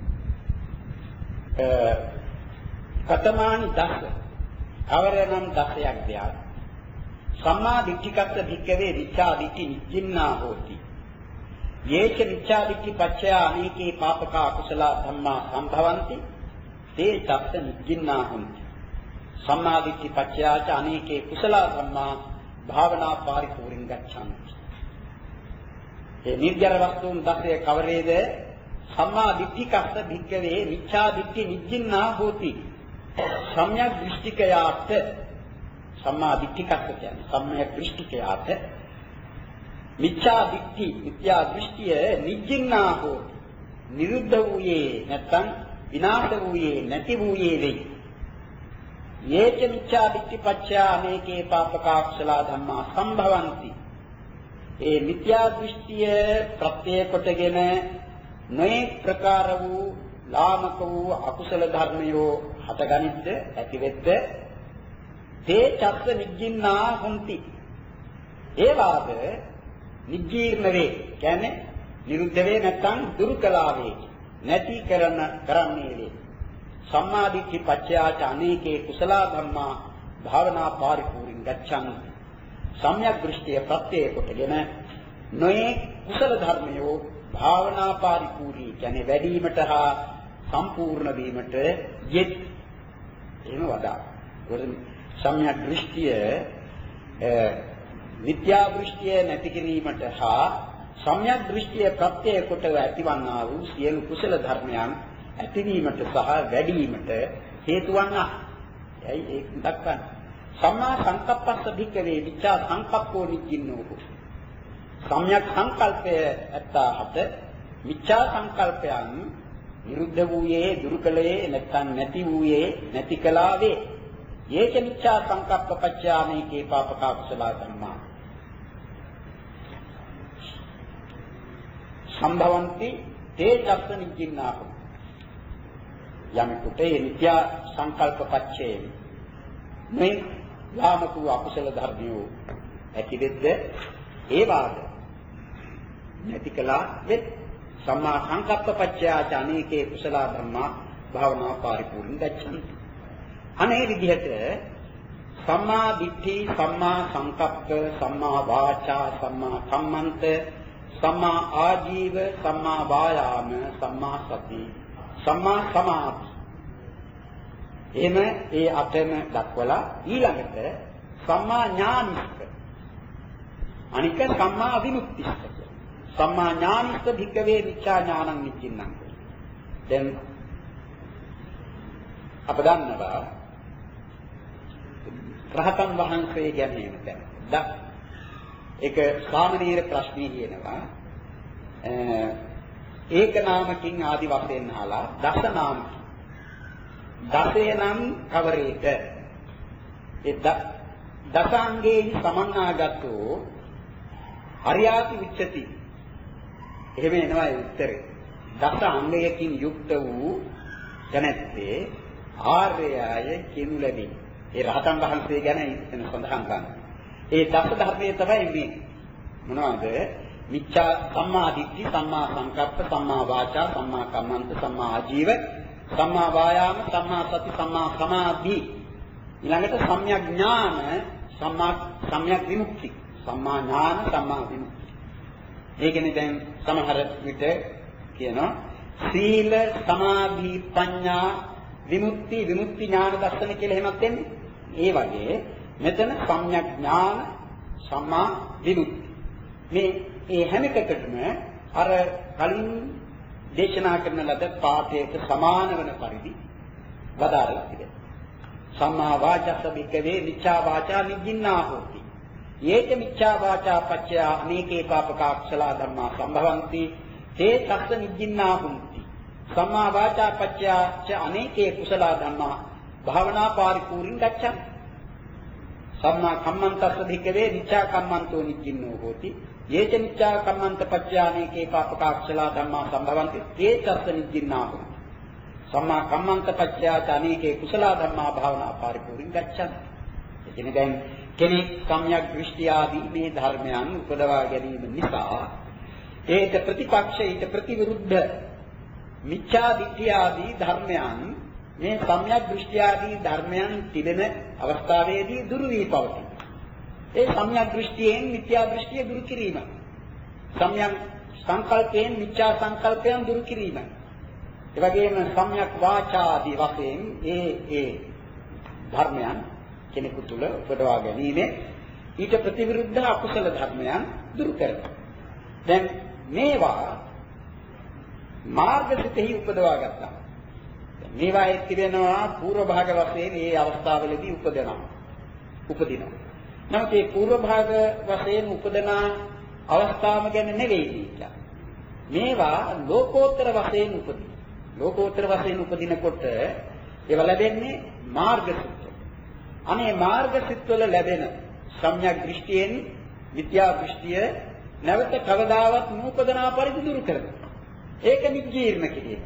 කතමානි දස අවරණම් දසයක් දෙයක් සම්මා දිට්ඨිකත්ත භික්කවේ විචා දිට්ඨි නිජ්ජින්නා හෝති. යේච විචා දිට්ඨි පච්චය අනේකේ පාපක අකුසල ධම්මා සම්භවಂತಿ තේ චත්ත නිජ්ජින්නා හොಂತಿ. සම්මා දිට්ඨි පච්චයාච අනේකේ කුසල ධම්මා භාවනා පරිපූර්ණ ගච්ඡanti. ඒ නිර්ජර වස්තුන් දසය කවරේද? සම්මා දිට්ඨිකස්ස භික්කවේ මිච්ඡා දිට්ඨි නිජ්ජින්නා හෝති. සම්‍යක් දෘෂ්ටිකයාට සම්මා දිට්ඨිකස්ස කියන්නේ සම්‍යක් දෘෂ්ටිකයාට මිච්ඡා දිට්ඨි මිත්‍යා දෘෂ්ටිය නිජ්ජින්නා හෝති. නිරුද්ධ වූයේ නැත්නම් විනාශ වූයේ නැති වූයේ වෙයි. යේච මිච්ඡා දිට්ඨි පච්චා අනේකේ පාපක අකුසල ධම්මා සම්භවಂತಿ. ඒ මිත්‍යා දෘෂ්ටිය ප්‍රත්‍ය කොටගෙන නොඑක් ප්‍රකාර වූ ලාමක වූ අකුසල ධර්මයෝ හටගනිද්ද ඇතිවෙද්ද තේ චස්ස නිජ්ජින්නා හොಂತಿ. ඒ වාද නිජ්ජීර්ණ වේ කියන්නේ නිරුද්ධ වේ නැත්නම් දුරු කළා වේ නැති කරන කරන්නේ වේ. සම්මා දිට්ඨි පච්චයාච අනේකේ කුසල ධම්මා භාවනා පරිපූර්ණ ගච්ඡanti. සම්‍යක් දෘෂ්ටිය ප්‍රත්‍ය කොටගෙන නොයේ කුසල ධර්මයෝ භාවනා පරිපූර්ණී කියන්නේ වැඩිවීමට හා සම්පූර්ණ වීමට යෙත්. එහෙම වදා. සම්‍යක් දෘෂ්ටිය මිත්‍යා දෘෂ්ටිය නැති කිරීමට හා සම්‍යක් දෘෂ්ටිය ප්‍රත්‍ය කොට ඇතිවන්නා වූ සියලු කුසල ධර්මයන් ඇතිවීමට සහ වැඩිවීමට හේතු වන්නා. එයි ඒක දක්වන්න. සම්මා සංකප්පස්ස භික්කවේ විචා සංකප්පෝ නිජ්ජින්නෝ. සම්‍යක් සංකල්පය ඇත්තාහට මිච්ඡා සංකල්පයන් විරුද්ධ වූයේ දුරු කළේ නැත්නම් නැති වූයේ නැති කළා වේ. යේච මිච්ඡා සංකප්ප පච්චාමේකේ පාපක කුසල ධම්මා සම්භවಂತಿ තේ චත්ත නිජ්ජින්නාහ. යමෙකුට ඒ මිත්‍යා සංකල්ප පච්චේ මේ ලාමක වූ අකුසල ධර්මියෝ ඇතිවෙද්ද ඒ වාද නැති කළා වෙත්. සම්මා සංකප්ප පච්චයාච අනේකේ කුසල ධම්මා භාවනා පරිපූර්ණ ගච්ඡanti. අනේ විදිහට සම්මා දිට්ඨි සම්මා සංකප්ප සම්මා වාචා සම්මා කම්මන්ත සම්මා ආජීව සම්මා වායාම සම්මා සති සම්මා සමාධි. එහෙම ඒ අටම දක්වලා ඊළඟට සම්මා ඥානිස්ක අනික සම්මා විමුක්තිස්ක. සම්මා ඥානිස්ක භික්කවේ මිච්ඡා ඥානං නිච්චින්නං. දැන් අප දන්නවා රහතන් වහන්සේ ගැනීම දැන් ඒක සාමනීර ප්‍රශ්නේ කියනවා ඒක නාමකින් ආදි වශයෙන් අහලා දස නාම දසේ නම් කවරේද? ඒ දසාංගයෙන් සමන්නාගතෝ අරියාති උච්චති එහෙම එනවා උත්තරේ. දස අංගයකින් යුක්ත වූ දැනැත්තේ ආර්යය කියනු ලැබේ. ඒ රහතන් වහන්සේ ගැන එතන සඳහන් කරනවා. ඒ දස ධර්මයේ තමයි මේ මොනවද? මිච්ඡා සම්මා දිට්ඨි, සම්මා සංකප්ප, සම්මා වාචා, සම්මා කම්මන්ත, සම්මා ආජීව, සම්මා වායාම, සම්මා සති, සම්මා සමාධි. ඊළඟට සම්‍යක් ඥාන, සම්මා සම්‍යක් විමුක්ති. සම්මා ඥාන, සම්මා විමුක්ති. ඒ කියන්නේ දැන් සමහර විට කියනවා සීල, සමාධි, ප්‍රඥා, විමුක්ති, විමුක්ති ඥාන දර්ශන කියලා එහෙමත් එන්නේ. ඒ වගේ මෙතන සම්‍යක් ඥාන, සම්මා විමුක්ති. මේ ඒ හැම එකකටම අර කලින් දේශනා කරන ලද පාඨයට සමාන වන පරිදි වදාරලා තිබෙනවා. සම්මා වාචස්ස භික්ඛවේ මිච්ඡා වාචා නිජ්ජින්නා හෝති. යේච මිච්ඡා වාචා පච්චය අනේකේ පාපක අක්ෂල ධම්මා සම්භවಂತಿ තේ තස්ස නිජ්ජින්නා හොಂತಿ. සම්මා වාචා පච්චය ච අනේකේ කුසල ධම්මා භාවනා පරිපූර්ණ ගච්ඡති. සම්මා කම්මන්තස්ස භික්ඛවේ මිච්ඡා කම්මන්තෝ නිජ්ජින්නෝ හෝති. යේච මිච්ඡා කම්මන්ත පච්චය අනේකේ පාපක අක්ෂල ධම්මා සම්භවಂತಿ තේ තස්ස නිජ්ජින්නා හොಂತಿ. සම්මා කම්මන්ත පච්චය ච අනේකේ කුසල ධම්මා භාවනා පරිපූර්ණ ගච්ඡති. එදින දැන් කෙනෙක් සම්‍යක් දෘෂ්ටි ආදී මේ ධර්මයන් උපදවා ගැනීම නිසා ඒට ප්‍රතිපක්ෂ ඊට ප්‍රතිවිරුද්ධ මිච්ඡා දිට්ඨිය ආදී ධර්මයන් මේ සම්‍යක් දෘෂ්ටි ආදී ධර්මයන් තිබෙන අවස්ථාවේදී දුරු වී පවතී. ඒ සම්‍යක් දෘෂ්ටියෙන් මිත්‍යා දෘෂ්ටිය දුරු කිරීම. සම්‍යක් සංකල්පයෙන් මිච්ඡා සංකල්පයන් දුරු කිරීම. ඒ වගේම සම්‍යක් වාචා ආදී වශයෙන් ඒ ඒ ධර්මයන් කෙනෙකු තුළ උපදවා ගැනීම ඊට ප්‍රතිවිරුද්ධ අකුසල ධර්මයන් දුරු කරනවා. දැන් මේවා මාර්ගසිතෙහි උපදවා ගත්තා. මේවා එක් තිබෙනවා పూర్ව භාග වශයෙන් මේ අවස්ථාවලදී උපදනවා. උපදිනවා. නමුත් මේ పూర్ව භාග වශයෙන් උපදන අවස්ථාව ගැන නෙවෙයි කියන්නේ. මේවා ලෝකෝත්තර වශයෙන් උපදින. ලෝකෝත්තර වශයෙන් උපදිනකොට ඒවා ලැබෙන්නේ මාර්ගසිත. අනේ මාර්ගසිතවල ලැබෙන සම්‍යක් දෘෂ්ටියෙන් මිත්‍යා දෘෂ්ටිය නැවත කවදාවත් නූපදනා පරිදි දුරු කරනවා. ඒක නිජීර්ණ කිරීම.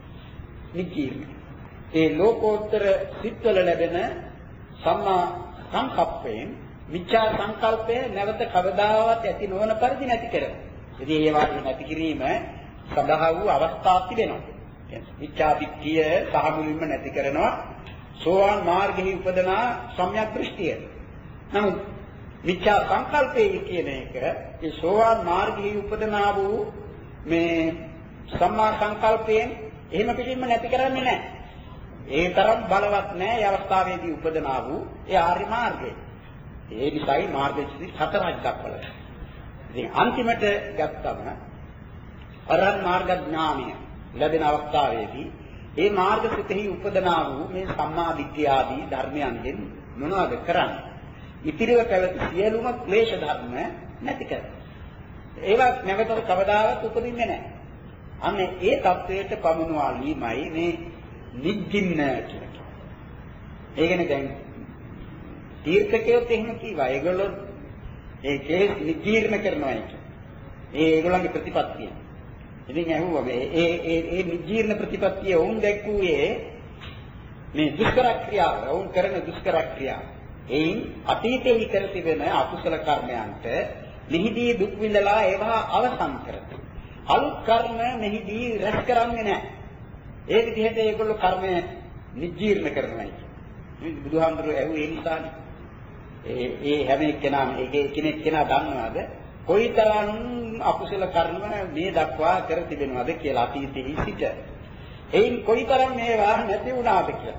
නිජීර්ණ. ඒ ලෝකෝත්තර සිත්වල ලැබෙන සම්මා සංකප්පයෙන් මිච්ඡා සංකල්පය නැවත කවදාවත් ඇති නොවන පරිදි නැති කරනවා. ඉතින් ඒ වාගේ නැති කිරීම සඳහා වූ අවස්ථාවක් තිබෙනවා. මිච්ඡා දිට්ඨිය සහ මුලින්ම නැති කරනවා. සෝවාන් මාර්ගෙහි උපදනා සම්‍යක් දෘෂ්ටිය. නමුත් මිච්ඡා සංකල්පයේ කියන එක ඒ සෝවාන් මාර්ගෙහි උපදනා වූ මේ සම්මා සංකල්පයෙන් එහෙම පිටින්ම නැති කරන්නේ නැහැ. ඒ තරම් බලවත් නැහැ ඒ අවස්ථාවේදී උපදනා වූ ඒ ආර්ය මාර්ගය. ඒ නිසායි මාර්ගසිත හතරක් දක්වලා. ඉතින් අන්තිමට ගත්තම අරහත් මාර්ග ඥානය ලැබෙන අවස්ථාවේදී ඒ මාර්ගසිතෙහි උපදනා වූ මේ සම්මා දිට්ඨිය ආදී ධර්මයන්ගෙන් මොනවද කරන්නේ? ඉතිරිව පැවති සියලුම ක්ලේශ ධර්ම නැති කරනවා. ඒවා නැවත කවදාවත් උපදින්නේ නැහැ. අන්න ඒ தത്വයට පමුණුවාලීමයි මේ නිජ්ජින්න කියන්නේ. ඒ කියන්නේ දැන් තීර්ථකයෝත් එහෙම කිව්වා. ඒගොල්ලෝ ඒ කේස් නිජීර්ණ කරනවා කියන්නේ. ඒ ඒගොල්ලන්ගේ ප්‍රතිපත්තිය. ඉතින් ඇහුවා මේ ඒ ඒ ඒ නිජීර්ණ ප්‍රතිපත්තිය වුන් දැක්ුවේ මේ දුෂ්කර ක්‍රියාව, වුන් කරන දුෂ්කර ක්‍රියාව. එයින් අතීතයේ කර තිබෙන අකුසල කර්මයන්ට මෙහිදී දුක් විඳලා ඒවා අවසන් කරනවා. අලුත් කර්ම මෙහිදී රැස් කරන්නේ නැහැ. ඒ විදිහට ඒගොල්ලෝ කර්මය නිජීර්ණ කරනවා කියන්නේ. බුදුහාමුදුරුවෝ ඇහුවේ ඒ නිසානේ. ඒ ඒ හැම එක්කෙනාම ඒකේ කෙනෙක් කෙනා දන්නවද කොයිතරම් අකුසල කර්ම මේ දක්වා කර තිබෙනවද කියලා අතීතයේ සිට. එයින් කොයිතරම් මේවා නැති වුණාද කියලා.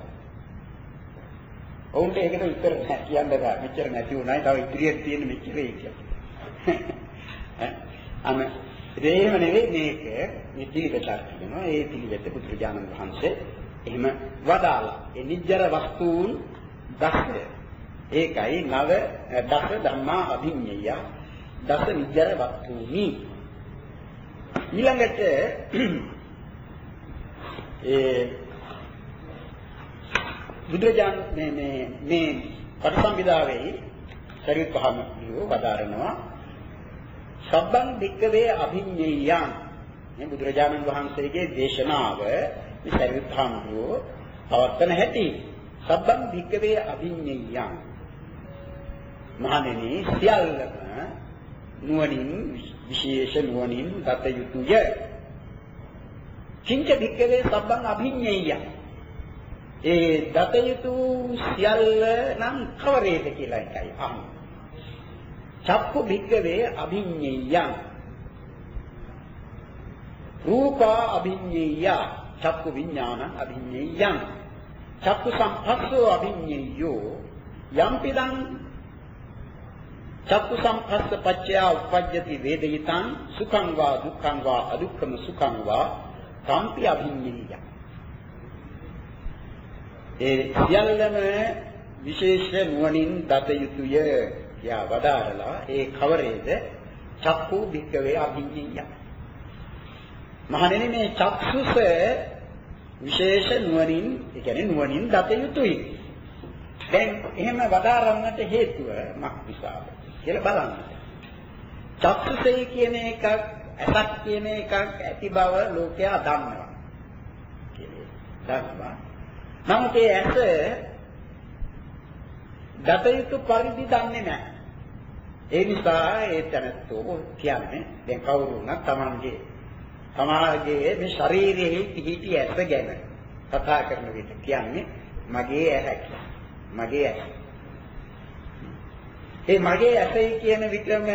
ඔවුන්ට ඒකට උත්තර කියන්න බෑ. මෙච්චර නැති වුණායි තව ඉතිරියට තියෙන මෙච්චරයි කියලා. අන්න ඒකම නෙවෙයි මේක මේ පිළිවෙතක් කියනවා. ඒ පිළිවෙත පුත්‍රජානන් වහන්සේ එහෙම වදාලා. ඒ නිජ්ජර වස්තුන් දසය. ඒකයි නව දස ධම්මා අභිඤ්ඤය. දස නිජ්ජර වස්තුනි. ඊළඟට ඒ බුදුරජාණන් මේ මේ මේ පටිසම්භිදාවේ සරියුත් මහමුනිවෝ වදාරනවා සබ්බං භික්ඛවේ අභිඤ්ඤේයං මේ බුදුරජාණන් වහන්සේගේ දේශනාව මේ සරියුත් හාමුදුරුවෝ පවත්වන හැටි. සබ්බං භික්ඛවේ අභිඤ්ඤයං. මහණෙනි සියල්ලම නුවණින් විශේෂ නුවණින් දත යුතුය. කිංච භික්ඛවේ සබ්බං අභිඤ්ඤයං. ඒ දත යුතු සියල්ල නම් කවරේද කියලා එකයි අහන්නේ. චක්ඛු භික්ඛවේ අභිඤ්ඤයං. රූපා අභිඤ්ඤය. චක්ඛු විඥානං අභිඤ්ඤයං. චක්ඛු සම්පස්සෝ අභිඤ්ඤයෝ. යම්පිදං චක්ඛු සම්පස්ස පච්චය උප්පජ්ජති වේදිතං සුඛං වා දුක්ඛං වා අදුක්ඛම සුඛං වා සම්පි අභිඤ්ඤය. ඒ සියල්ලම විශේෂ නුවණින් දත යුතුය යා වදාරලා ඒ කවරේද? චක්ඛු භික්ඛවේ අභිඤ්ඤය. මහණෙනි මේ චක්සුස විශේෂ නුවණින්, ඒ කියන්නේ නුවණින් දත යුතුයි. දැන් එහෙම වදාරන්නට හේතුව මක් නිසාද කියලා බලන්න. චක්සුසයි කියන එකක්, ඇසක් කියන එකක් ඇති බව ලෝකයා දන්නවා. දන්නවා. නමුත් ඒ ඇස දත යුතු පරිදි දන්නේ නැහැ. ඒ නිසා ඒ තැනත්තෝ කියන්නේ දැන් කවුරු වුණත් Tamanගේ සමාජයේ මේ ශරීරයේ පිහිටි ඇස ගැන කතා කරන විට කියන්නේ මගේ ඇහැ. මගේ ඇස. ඒ මගේ ඇසයි කියන විතරම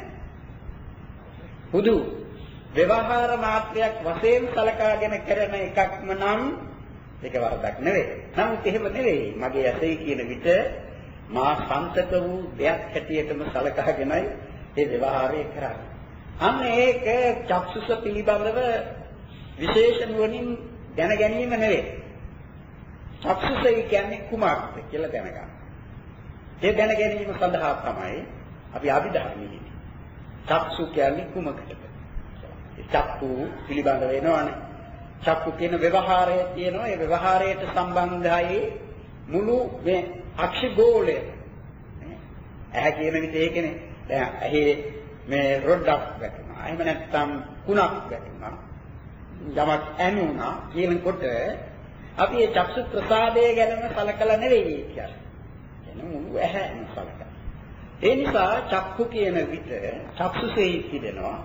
හුදු ව්‍යවහාර මාත්‍රයක් වශයෙන් සලකාගෙන කරන එකක්ම නම් ඒක වරදක් නෙවෙයි. නමුත් එහෙම නෙවෙයි. මගේ ඇසයි කියන විට මා සම්තක වූ දෙයක් හැටියටම සලකාගෙනයි ඒ ව්‍යවහාරය කරන්නේ. අන්න ඒක චක්සුස පිළිබඳව විශේෂ නුවණින් දැන ගැනීම නෙවෙයි. චක්සුසයි කියන්නේ කුමක්ද කියලා දැනගන්න. ඒ දැන ගැනීම සඳහා තමයි අපි අභිධර්මයේ චක්සු කියන්නේ කුමකටද? චක්කු පිළිබඳව වෙනවනේ. චක්කු කියන ව්‍යවහාරය තියෙනවා. ඒ ව්‍යවහාරයට සම්බන්ධයි මුළු මේ අක්ෂිගෝලය. ඇහැ කියන විදිහ ඒකනේ. දැන් ඇහි මේ රොඩක් වැටුණා. එහෙම නැත්නම් කුණක් වැටුණා. යමක් ඇනුණා කියනකොට අපි මේ චක්සු ප්‍රසාදය ගැනම සලකලා නෙවෙයි කියන්නේ. එන මුළු ඇහැම සලකලා. ඒ නිසා චක්කු කියන විට චක්සුසෙහි තිබෙනවා.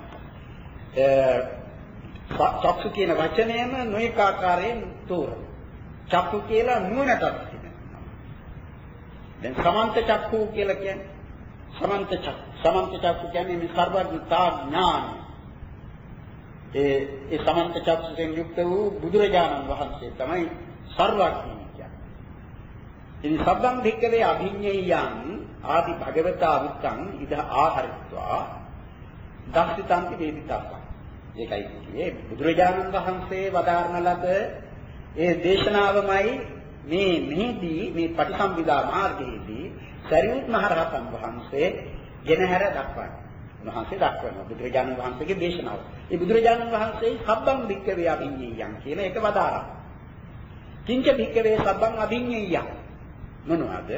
චක්සු කියන වචනයම නොඑක ආකාරයෙන් තෝරන. චක්කු කියලා නුවණටත් තිබෙනවා. දැන් සමන්ත චක්කු කියලා කියන්නේ සමන්ත චක්කු. සමන්ත චක්කු කියන්නේ මේ සර්වඥතා ඥානය. ඒ ඒ සමන්ත චක්කුෙන් යුක්ත වූ බුදුරජාණන් වහන්සේ තමයි සර්වඥ කියන්නේ. ඉතින් සබ්බං භික්ඛවේ අභිඤ්ඤයං ආදි භගවතා උත්තං ඉද ආහරිත්වා දස්සිතාන්ති වේදිතස්ස. ඒකයි කියේ බුදුරජාණන් වහන්සේ වදාරන ලද ඒ දේශනාවමයි මේ මෙහිදී මේ පටිසම්භිදා මාර්ගයේදී සරියුත් මහ රහතන් වහන්සේ ගෙනහැර දක්වන්නේ. උන්වහන්සේ දක්වනවා බුදුරජාණන් වහන්සේගේ දේශනාව. ඒ බුදුරජාණන් වහන්සේ සබ්බං භික්ඛවේ අභිඤ්ඤයං කියන එක වදාරා. කිංච භික්ඛවේ සබ්බං අභිඤ්ඤයං මොනවාද?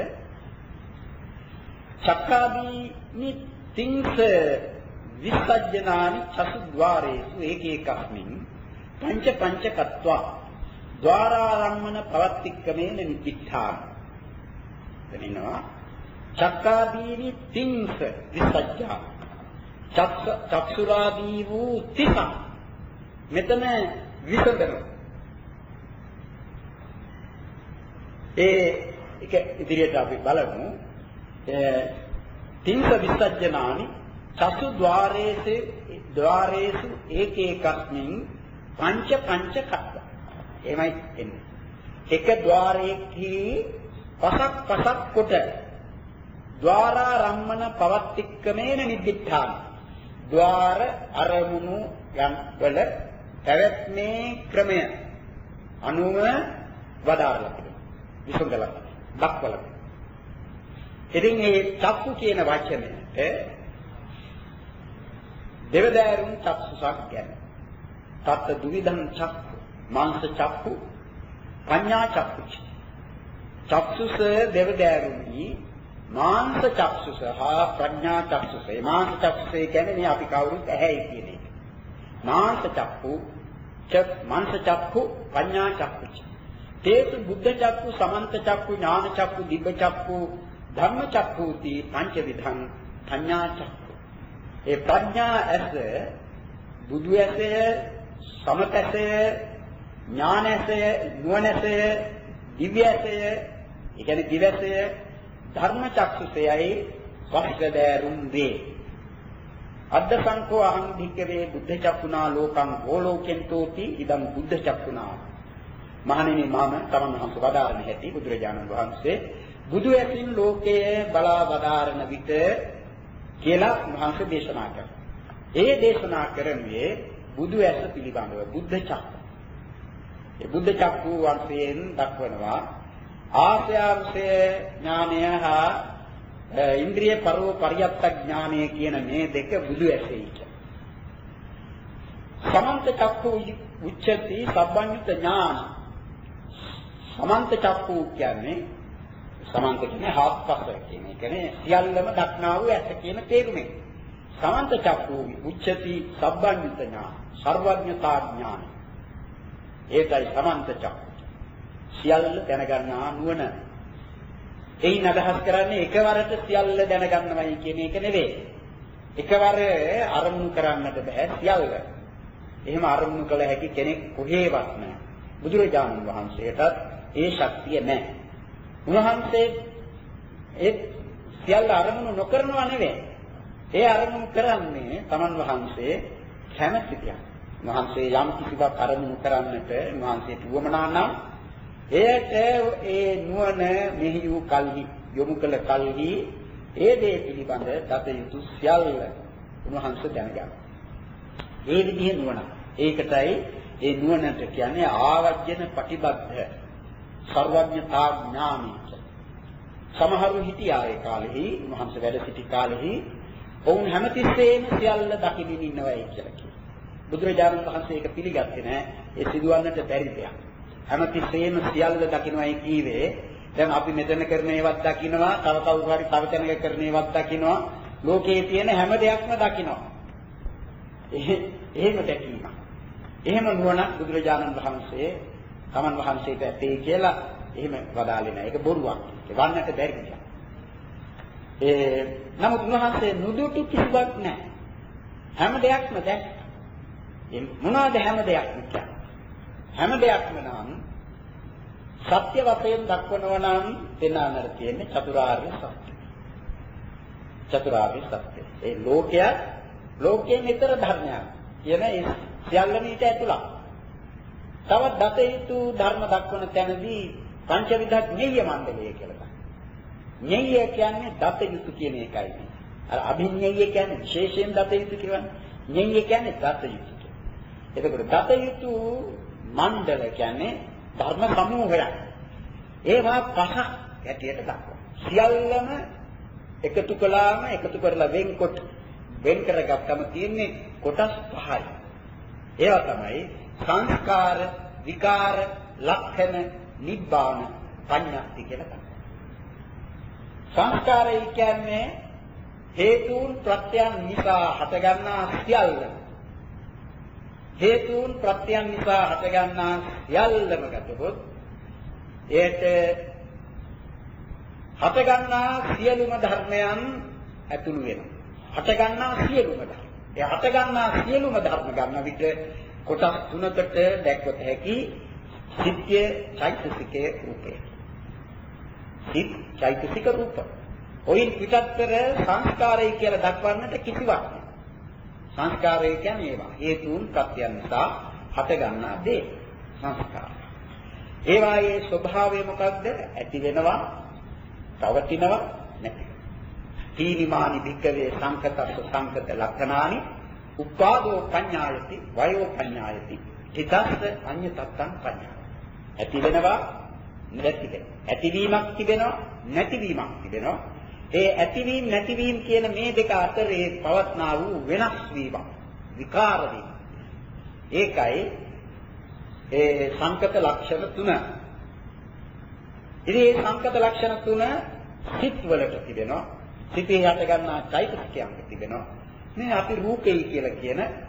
චක්කාදීනි තිංස විසජ්ජනානි චතුද්්වාරේසු ඒකේකස්මින් පංච පංචකත්වා ద్వාරාරම්මන පවත්තික්කමේන නිදිඨාන. එනිනවා චක්කාදීනි තිංස විසජ්ජා චක්ෂ චක්ෂුරාදී වූ තිස මෙතන විසඳන ඒ එක ඉදිරියට අපි බලමු. තිංස විසජ්ජනානි චතු ద్వාරේසු ద్వාරේසු ඒකේකස්මින් පංච පංච කත්ත. එමයි එන්නේ. එක ద్వාරයේහි පසක් පසක් කොට ద్వාරාරම්මන පවත්තික්කමේන නිදිඨාන. ద్వාර අරමුණු යම් වල පැවැත්මේ ක්‍රමය අනුව වදාරලා තිබෙනවා. විසඳලා දක්වලා. ඉතින් මේ චක්කු කියන වචනයට දෙවදාරුන් චක්සුසක් ගැන. තත් දුවිධං චක්කු, මාංශ චක්කු, පඤ්ඤා චක්කු. චක්සුස දෙවදාරුන්හි මාංශ චක්සුස හා ප්‍රඥා චක්සුස. මාංශ චක්සුස කියන්නේ මේ අපි කවුරුත් ඇහැයි කියන එක. මාංශ චක්කු ච මාංශ චක්කු පඤ්ඤා චක්කු තේසු බුද්ධ චක්කු සමන්ත චක්කු ඥාන චක්කු දිබ්බ චක්කු ධම්ම චක්කුති පංච විධං පඤ්ඤා චක්කු. ඒ ප්‍රඥා ඇස බුදු ඇසය සමත ඇසය ඥාන ඇසය නුවණ ඇසය දිව්‍ය ඇසය ඒ කියන්නේ දිවැසය ධර්ම චක්සුසයයි වස්ත්‍රදෑරුම් වේ. අද්ද සංකෝ අහං භික්ඛවේ බුද්ධ චක්කුනා ලෝකං ඕලෝකෙන්තෝති ඉදං බුද්ධ චක්කුනා. මහණෙනි මම තමන් වහන්සේ වදාරන හැටි බුදුරජාණන් වහන්සේ බුදු ඇසින් ලෝකයේ බලා වදාරන විට කියලා මහන්සේ දේශනා කළා. ඒ දේශනා කරන්නේ බුදු ඇස පිළිබඳව බුද්ධ චක්කු. ඒ බුද්ධ චක්කු වශයෙන් දක්වනවා ආස්‍යාංශය ඥානය හා ඉන්ද්‍රිය පරෝ පරියත්ත ඥානය කියන මේ දෙක බුදු ඇසෙයි කියන. සමන්ත චක්කු උච්චති සබ්බඤ්ඤුත ඥාන. සමන්ත චක්කු කියන්නේ සමන්ත කියන්නේ හත්පස කියන එක නේ සියල්ලම දක්නා වූ ඇස කියන තේරුමෙන්. සමන්ත චක්කු උච්චති සබ්බඤ්ඤුත ඥාන සර්වඥතා ඥාන. ඒකයි සමන්ත චක්කු. සියල්ල දැනගන්නා නුවණ. එයින් අදහස් කරන්නේ එකවරට සියල්ල දැනගන්නවයි කියන එක නෙවෙයි. එකවර අරමුණු කරන්නට බෑ සියල්ල. එහෙම අරමුණු කළ හැකි කෙනෙක් කොහේවත් නැහැ. බුදුරජාණන් වහන්සේටත් ඒ ශක්තිය නැහැ. උන්වහන්සේ ඒ සියල්ල අරමුණු නොකරනවා නෙවෙයි. ඒ අරමුණු කරන්නේ තමන් වහන්සේ කැමැති දෙයක්. උන්වහන්සේ යම් කිසිවක් අරමුණු කරන්නට උන්වහන්සේට උවමනා නම් එයට ඒ නුවණ මෙහි වූ කල්හි යොමු කළ කල්හි ඒ දේ පිළිබඳ දත යුතු සියල්ල උන්වහන්සේ දැනගන්නවා. ඒ විදිහේ නුවණ. ඒකටයි ඒ නුවණට කියන්නේ ආවජ්ජන ප්‍රතිබද්ධ සර්වඥතා ඥානයි. සමහරු හිටියා ඒ කාලෙහි උන්වහන්සේ වැඩ සිටි කාලෙහි ඔවුන් හැමතිස්සෙම සියල්ල දකිමින් ඉන්නවයි කියලා කියනවා. බුදුරජාණන් වහන්සේ ඒක පිළිගත්තේ නැහැ. ඒ සිදුවන්නට බැරි දෙයක්. හැමතිස්සෙම සියල්ල දකින්නයි කීවේ. දැන් අපි මෙතන කරන ඒවත් දකින්නවා, තව කවුරු හරි තව තැනක කරන ඒවත් දකින්නවා. ලෝකයේ තියෙන හැම දෙයක්ම දකින්නවා. එහෙම දැකීම. එහෙම නුවණ බුදුරජාණන් වහන්සේ තමන් වහන්සේට ඇතේ කියලා එහෙම වදාළේ නැහැ. ඒක බොරුවක්. ඒ වන්නට බැරි දෙයක්. ඒ නමුත් උන්වහන්සේ නුදුටු කිසිවක් නැහැ. හැම දෙයක්ම දැක්කා. ඒ මොනවාද හැම දෙයක්ම කියන්නේ? හැම දෙයක්ම නම් සත්‍ය වශයෙන් දක්වනවා නම් දෙනානර තියෙන්නේ චතුරාර්ය සත්‍ය. චතුරාර්ය සත්‍ය. ඒ ලෝකය ලෝකයෙන් ඊතර ධර්මයක් කියන ඒ සියල්ලම ඊට ඇතුළත්. තවත් දත යුතු ධර්ම දක්වන තැනදී පංචවිධ ඤෙය්‍ය මණ්ඩලය කියලා ගන්න. ඤෙය්‍ය කියන්නේ දත යුතු කියන එකයි. අර අභිඤ්ඤය කියන්නේ විශේෂයෙන් දත යුතු කියවනේ. ඤෙය්‍ය කියන්නේ දත යුතු. එතකොට දත යුතු මණ්ඩල කියන්නේ ධර්ම සමූහයක්. ඒවා පහක් ඇටියට දක්වනවා. සියල්ලම එකතු කළාම එකතු කරලා වෙන්කොට වෙන් කරගත්තම තියෙන්නේ කොටස් පහයි. ඒවා තමයි සංස්කාර, විකාර, ලක්ෂණ, නිබ්බාන, පඤ්ඤාති කියලා තමයි. සංස්කාරය කියන්නේ හේතුන් ප්‍රත්‍යයන් නිසා හටගන්නා සියල්ල. හේතුන් ප්‍රත්‍යයන් නිසා හටගන්නා සියල්ලම ගතොත් ඒට හටගන්නා සියලුම ධර්මයන් ඇතුළු වෙනවා. හටගන්නා සියලුම ධර්ම. ඒ හටගන්නා සියලුම ධර්ම ගන්න විට කොටස් තුනකට දැක්වත හැකි සිත්ය, චෛතසිකයේ රූපය. සිත්, චෛතසික රූප. ඔයින් පිටත්තර සංස්කාරය කියලා දක්වන්නට කිසිවක් නැහැ. සංස්කාරය කියන්නේ ඒවා. හේතුන් ප්‍රත්‍යයන් නිසා හටගන්නා දේ සංස්කාර. ඒවායේ ස්වභාවය මොකක්ද? ඇති වෙනවා, පවතිනවා, නැති වෙනවා. තීනිමානි භික්කවේ සංකතස්ස සංකත ලක්ෂණානි උපාදෝ පඤ්ඤායති වයෝ පඤ්ඤායති තිතස්ස අඤ්ඤතත්තං පඤ්ඤා. ඇති වෙනවා, නැති වෙනවා. ඇතිවීමක් තිබෙනවා, නැතිවීමක් තිබෙනවා. ඒ ඇතිවීම නැතිවීම කියන මේ දෙක අතරේ පවත්නා වූ වෙනස් වීමක්, විකාර වීම. ඒකයි ඒ සංකත ලක්ෂණ තුන. ඉතින් මේ සංකත ලක්ෂණ තුන සිත් වලට තිබෙනවා. සිතේ හට ගන්නා චෛතසිකයන්ක තිබෙනවා. මේ අපි රූපේ කියලා කියන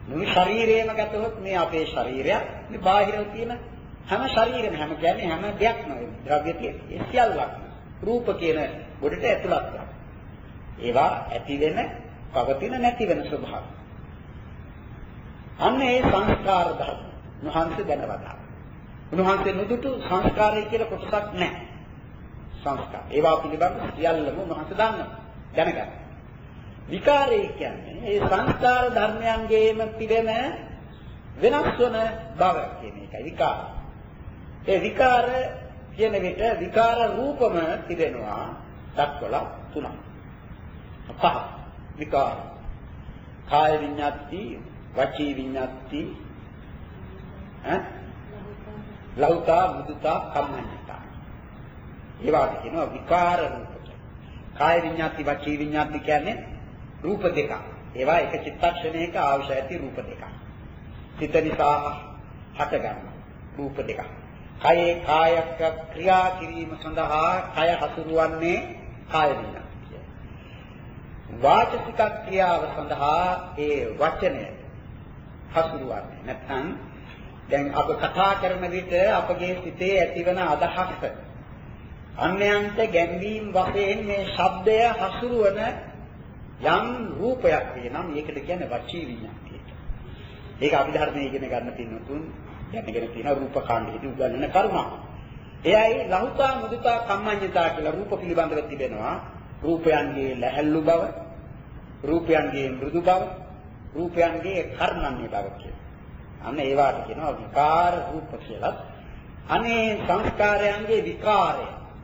මුළු ශරීරයම ගතොත් මේ අපේ ශරීරය මේ බාහිරව තියෙන හැම ශරීරෙම හැම කියන්නේ හැම දෙයක්ම ද්‍රව්‍ය තියෙන. ඒ සියල්ලක් රූප කියන ගොඩට ඇතුළත් වෙනවා. ඒවා ඇති වෙන, පවතින, නැති වෙන ස්වභාවය. අන්න ඒ සංස්කාර ධර්ම උන්වහන්සේ දැනවදා. උන්වහන්සේ නුදුටු සංස්කාරය කියලා කොටසක් නැහැ. සංස්කාර. ඒවා පිළිබඳ සියල්ලම උන්වහන්සේ දන්නවා. දැනගන්න. විකාරය කියන්නේ මේ සංස්කාර ධර්මයන්ගේම තිබෙන වෙනස් වන බව කියන එකයි විකාර. ඒ විකාර කියන විට විකාර රූපම තිබෙනවා දක්වලා තුනක්. පහ විකාර. කාය විඤ්ඤාති, වචී විඤ්ඤාති, ඈ ලෞතා, මුදුතා, කම්මඤ්ඤතා. ඒවාට කියනවා විකාර රූප කියලා. කාය විඤ්ඤාති, වචී විඤ්ඤාති කියන්නේ රූප දෙකක්. ඒවා එක චිත්තක්ෂණයක අවශ්‍ය ඇති රූප දෙකක්. සිත නිසා හට ගන්න රූප දෙකක්. කයේ කායක ක්‍රියා කිරීම සඳහා කය හසුරුවන්නේ කාය විඤ්ඤාතිය. වාචික ක්‍රියාව සඳහා ඒ වචනය හසුරුවන්නේ. නැත්නම් දැන් අප කතා කරන විට අපගේ සිතේ ඇතිවන අදහස් අන්‍යයන්ට ගැඹීම් වශයෙන් මේ ශබ්දය හසුරුවන යම් රූපයක් වෙනම් ඒකට කියන්නේ වචී විඤ්ඤාතිය. ඒක අභිධර්මයේ ඉගෙන ගන්න තිනුතුන් දැනගෙන තියෙන රූප කාණ්ඩයේදී උගන්වන කරුණක්. එයයි ලහුතා, මුදුතා, කම්මඤ්ඤතා කියලා රූප පිළිබඳව තිබෙනවා. රූපයන්ගේ ලැහැල්ලු බව, රූපයන්ගේ මෘදු බව, රූපයන්ගේ කර්ණන්නේ බව කියලා. අන්න ඒවාට කියනවා විකාර රූප කියලා. අනේ සංස්කාරයන්ගේ විකාරය.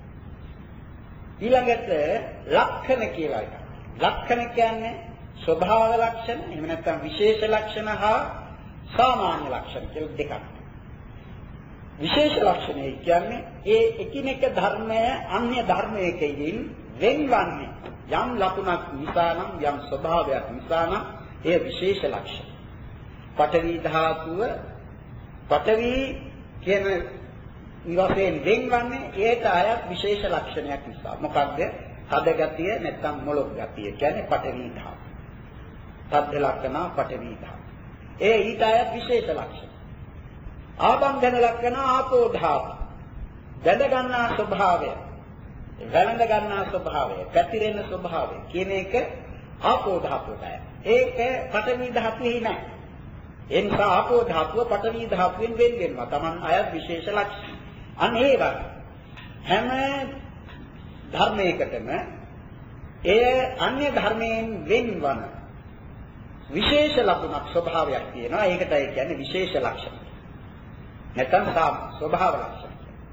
ඊළඟට ලක්ෂණ කියලා එකක්. ලක්ෂණ කියන්නේ ස්වභාව ලක්ෂණ, එහෙම නැත්නම් විශේෂ ලක්ෂණ හා සාමාන්‍ය ලක්ෂණ කියලා දෙකක්. විශේෂ ලක්ෂණය කියන්නේ ඒ එකිනෙක ධර්මය අන්‍ය ධර්මයකින් වෙන්වන්නේ යම් ලකුණක් නිසා නම්, යම් ස්වභාවයක් නිසා නම් ඒ විශේෂ ලක්ෂණ. පඨවි ධාතුව පඨවි කියන ඉවසෙන් වෙන්වන්නේ ඒට අයත් විශේෂ ලක්ෂණයක් නිසා. මොකක්ද? තද ගතිය නැත්නම් මොළොක් ගතිය කියන්නේ පඨවි ධාතුව. තද්ද ලක්ෂණ පඨවි ධාතුව. ඒ ඊට අයත් විශේෂ ලක්ෂණ. ආබන්ධන ලක්ෂණ ආපෝ ධාතුව. දැඩ ගන්නා ස්වභාවය, වැළඳ ගන්නා ස්වභාවය, පැතිරෙන ස්වභාවය කියන එක ආපෝ ධාතුවටයි. ඒක පඨවි ධාතුවේ නැහැ. ඒ නිසා ආපෝ ධාතුව පඨවි ධාතුවෙන් වෙන් වෙනවා. Taman අයත් විශේෂ ලක්ෂණ. අන්න ඒ වගේ හැම ධර්මයකටම එය අන්‍ය ධර්මයෙන් වෙන්වන විශේෂ ලක්ෂණක් ස්වභාවයක් තියෙනවා. ඒකටයි කියන්නේ විශේෂ ලක්ෂණ. නැත්නම් ස්වභාව ලක්ෂණ.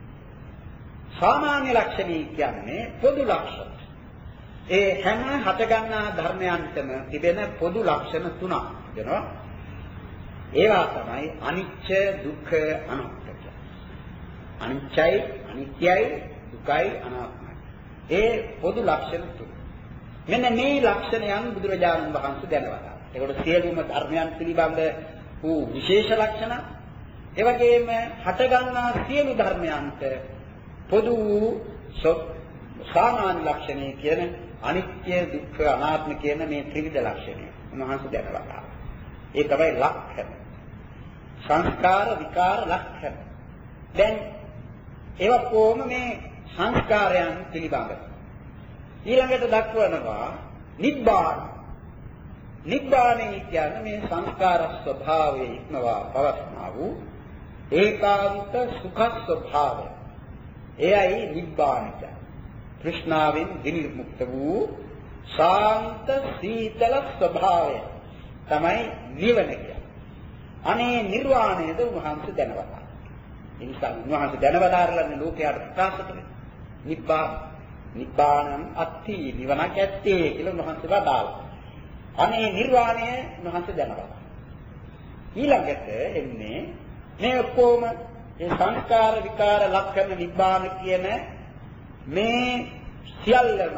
සාමාන්‍ය ලක්ෂණ කියන්නේ පොදු ලක්ෂණ. ඒ හැම හටගන්නා ධර්මයන්ටම තිබෙන පොදු ලක්ෂණ තුනක් වෙනවා. ඒවා තමයි අනිච්ච, දුක්ඛ, අනාත්ම. අනිච්චයි, අනිත්‍යයි, දුකයි, අනාත්මයි. ඒ පොදු ලක්ෂණ තුන. මෙන්න මේ ලක්ෂණයන් බුදුරජාණන් වහන්සේ දැනවලා. ඒකට සියලුම ධර්මයන් පිළිබඳ වූ විශේෂ ලක්ෂණ, ඒ වගේම හටගන්නා සියලු ධර්මයන්ට පොදු සාමාන්‍ය ලක්ෂණය කියන අනිත්‍ය, දුක්ඛ, අනාත්ම කියන මේ ත්‍රිවිධ ලක්ෂණය උන්වහන්සේ දැනවලා. ඒ තමයි ලක්ෂණ. සංස්කාර, විකාර, ලක්ෂණ. දැන් ඒවා කොහොම මේ සංස්කාරයන් පිළිබඳව ඊළඟට දක්වනවා නිබ්බාන. නිබ්බානයි කියන්නේ මේ සංස්කාර ස්වභාවයේ ඉක්මවා පවස්නා වූ ඒකාන්ත සුඛ ස්වභාවය. එයයි නිබ්බාන කියන්නේ. තෘෂ්ණාවෙන් විනිර්මුක්ත වූ ශාන්ත සීතල ස්වභාවය තමයි නිවන කියන්නේ. අනේ නිර්වාණයද උන්වහන්සේ දැනවලා. ඒ නිසා උන්වහන්සේ දැනවලාරලන්නේ ලෝකයට ප්‍රකාශ කළේ. නිබ්බාන නිබ්බානං අත්ති නිවනක් ඇත්තේ කියලා උන්වහන්සේ වදාළා. අනේ නිර්වාණය උන්වහන්සේ දැනවලා. ඊළඟට එන්නේ මේ ඔක්කොම මේ සංස්කාර, විකාර, ලක්ෂණ, නිබ්බාන කියන මේ සියල්ලම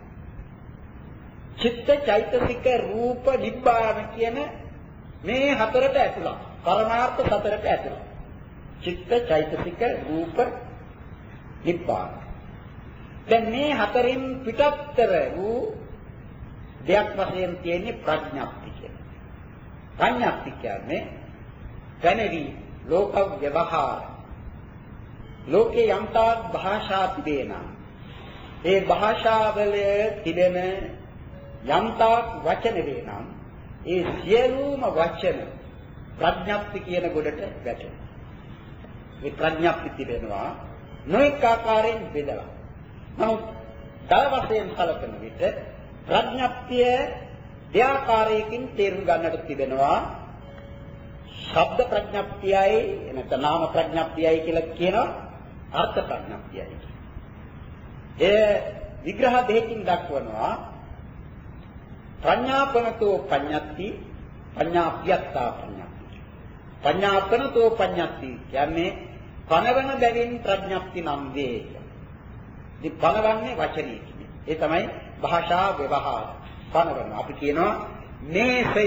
චිත්ත, චෛතසික, රූප, නිබ්බාන කියන මේ හතරට ඇතුළත්. පරමාර්ථ හතරට ඇතුළත්. චිත්ත, චෛතසික, රූප, නිබ්බාන. දැන් මේ හතරින් පිටත්තර වූ දෙයක් වශයෙන් තියෙන්නේ ප්‍රඥාප්ති කියන. ප්‍රඥප්ති කියන්නේ පැනවි ලෝක ව්‍යවහාර. ලෝකේ යම්තා භාෂා තිබේනම් ඒ භාෂාවල තිබෙන යම්තා වචන වේනම් ඒ සියලුම වචන ප්‍රඥප්ති කියන ගොඩට වැටෙනවා. මේ ප්‍රඥප්ති තිබෙනවා නොඑක ආකාරයෙන් බෙදලා. නමුත් දල වශයෙන් කලකන විට ප්‍රඥප්තිය දෙආකාරයකින් තේරුම් ගන්නට තිබෙනවා. ශබ්ද ප්‍රඥප්තියයි එනත නාම ප්‍රඥප්තියයි කියලා කියනවා. අර්ථ ප්‍රඥප්තියයි. ඒ විග්‍රහ දෙකකින් දක්වනවා. ප්‍රඥාපනතෝ පඤ්ඤත්ති පඤ්ඤාප්‍යත්තා පඤ්ඤත්ති. පඤ්ඤාපනතෝ පඤ්ඤත්ති කියන්නේ පනවන බැවින් ප්‍රඥප්ති නම් වේ. ඉතින් පනවන්නේ වචනේ. ඒ තමයි භාෂා ව්‍යවහාර. පනවන අපි කියනවා මේසය.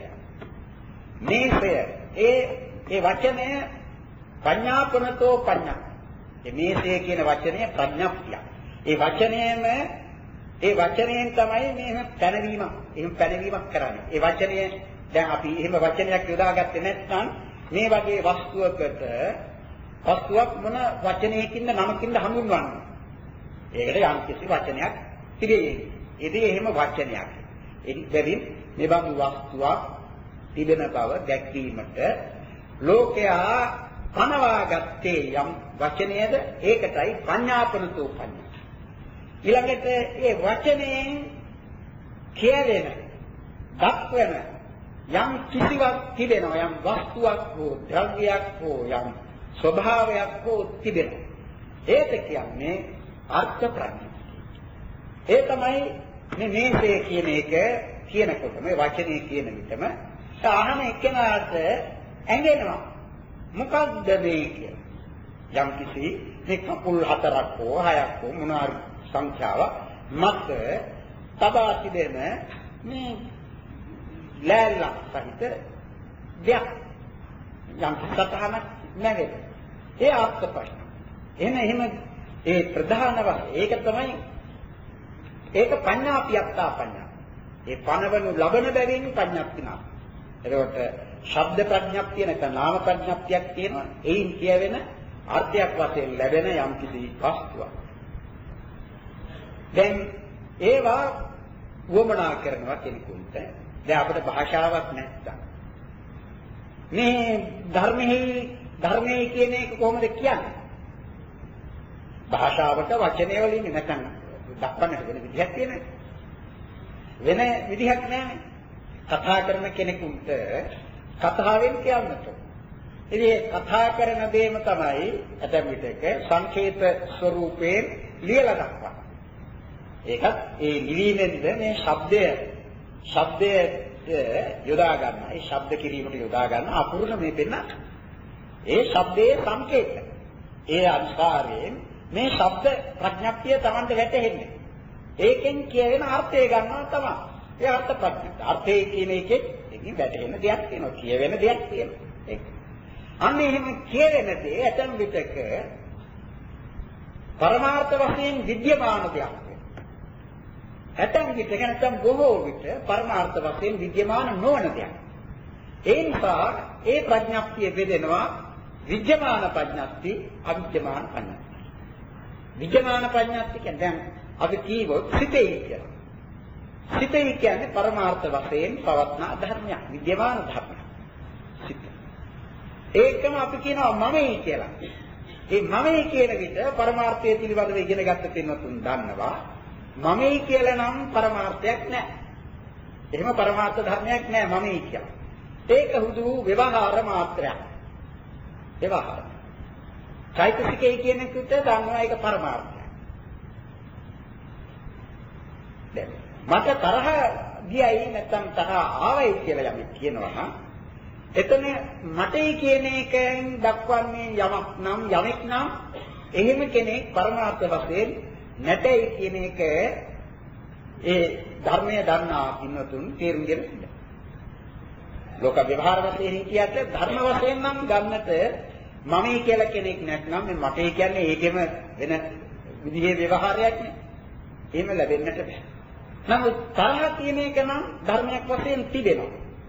මේසය ඒ ඒ වචනය පඤ්ඤාපනතෝ පඤ්ඤත්ති. මේ මේසය කියන වචනය ප්‍රඥප්තිය. ඒ වචනයම ඒ වචනයෙන් තමයි මේ පැනවීම එහෙම පැනවීමක් කරන්නේ. ඒ වචනය දැන් අපි එහෙම වචනයක් යොදාගත්තේ නැත්නම් මේ වගේ වස්තුවකට වස්තුවක් මොන වචනයකින්ද නමකින්ද හඳුන්වන්නේ. ඒකට යම් කිසි වචනයක් තිබෙන්නේ. ඒදී එහෙම වචනයක්. ඒ බැවින් මේ බඳු වස්තුවක් තිබෙන බව දැක්වීමට ලෝකයා පනවාගත්තේ යම් වචනයද ඒකටයි පඤ්ඤාපනතෝ පඤ්ඤා. ඊළඟට ඒ වචනයෙන් කියවෙන දක්වන යම් කිසිවක් තිබෙනවා යම් වස්තුවක් හෝ ද්‍රව්‍යයක් හෝ යම් ස්වභාවයක් හෝ තිබෙනවා. ඒක කියන්නේ අර්ථ ප්‍රඥා. ඒ තමයි මේ මේසේ කියන එක කියනකොට මේ වචනේ කියන විටම අහන එක්කෙනාට ඇඟෙනවා. මොකක්ද මේ කියලා. යම් කිසි මේ කකුල් හතරක් හෝ හයක් හෝ මොනාරි සංඛ්‍යාවක් මත තබා තිබෙන මේ ලෑල්ලක් සහිත දෙයක් යම් සතහනක් නැගෙද. ඒ අර්ථ ප්‍රශ්න. එහෙනම් එහෙම ඒ ප්‍රධාන වශයෙන් ඒක තමයි ඒක පඤ්ඤාපියත්තා පඤ්ඤා. ඒ පනවනු ලබන බැවින් පඤ්ඤාප්ති නාම. එතකොට ශබ්ද ප්‍රඥප්තිය නැත්නම් නාම ප්‍රඥප්තියක් තියෙනවා. එයින් කියවෙන අර්ථයක් වශයෙන් ලැබෙන යම් කිසි වස්තුවක්. දැන් ඒවා වමනා කරනවා කෙනෙකුට. දැන් අපිට භාෂාවක් නැත්නම් මේ ධර්මෙහි ධර්මයේ කියන එක කොහොමද කියන්නේ? භාෂාවට වචනය වලින් නැත්නම් දක්වන්නට වෙන විදිහක් තියෙනවා. වෙන විදිහක් නැහැ. කතා කරන කෙනෙකුට කතාවෙන් කියන්නට. ඉතින් කතා කරන දේම තමයි ඇතැම් විටක සංකේත ස්වරූපයෙන් ලියලා දක්වන්නේ. ඒකත් ඒ නිවීමෙන්ද මේ ශබ්දය ශබ්දය යොදා ගන්න. ඒ ශබ්ද කිරීමට යොදා ගන්න අපූර්ණ මේ පෙන්න. ඒ ශබ්දයේ සංකේත. ඒ අනුසාරයෙන් මේ ශබ්ද ප්‍රඥප්තිය Tamante වැටෙන්නේ. ඒකෙන් කියන අර්ථය ගන්නවා තමයි. ඒ අර්ථ ප්‍රඥප්තිය. අර්ථය කියන එකේ ඒකෙන් වැටෙන දෙයක් තියෙනවා. කියවෙන දෙයක් තියෙනවා. ඒක. අන්න එහෙම කියවෙන දේ ඇතම් විටක පරමාර්ථ වශයෙන් විද්‍යමාන දෙයක්. ඇතම් විට නැත්නම් බොහෝ විට පරමාර්ථ වශයෙන් විද්‍යමාන නොවන දෙයක්. ඒ නිසා ඒ ප්‍රඥප්තිය බෙදෙනවා විද්‍යමාන ප්‍රඥප්ති, අවිද්‍යමාන ප්‍රඥප්ති. විද්‍යමාන ප්‍රඥප්ති කියන්නේ දැන් අපි කීවොත් සිතේ කියලා. සිතේ කියන්නේ පරමාර්ථ වශයෙන් පවත්නා ධර්මයක්, විද්‍යමාන ධර්මයක්. සිත. ඒකම අපි කියනවා මමයි කියලා. ඒ මමයි කියන විට පරමාර්ථය පිළිබඳව ඉගෙන ගන්න පින්වතුන් දන්නවා. මමයි කියලා නම් පරමාර්ථයක් නැහැ. එහෙම පරමාර්ථ ධර්මයක් නැහැ මමයි කියලා. ඒක හුදු ව්‍යවහාර මාත්‍රයක්. ව්‍යවහාර. චෛතසිකය කියන එකට දන්නවා ඒක පරමාර්ථයක්. දැන් මට තරහ ගියයි නැත්නම් තරහ ආවයි කියලා යමක් කියනවා නම් එතන මටයි කියන එකෙන් දක්වන්නේ යමක් නම් යමෙක් නම් එහෙම කෙනෙක් පරමාර්ථ වශයෙන් නැtei කියන එක ඒ ධර්මයේ දන්නා පින්වතුන් තේරුම් ගන්න ඕනේ. ලෝක ව්‍යවහාර වශයෙන් කියත් ධර්ම වශයෙන් නම් ගන්නට මමයි කියලා කෙනෙක් නැත්නම් මේ මටයි කියන්නේ ඒකෙම වෙන විදිහේ ව්‍යවහාරයක් නේ. එහෙම ලැබෙන්නට බෑ. නමුත් තරහ කියන එක නම් ධර්මයක් වශයෙන් තිබෙනවා.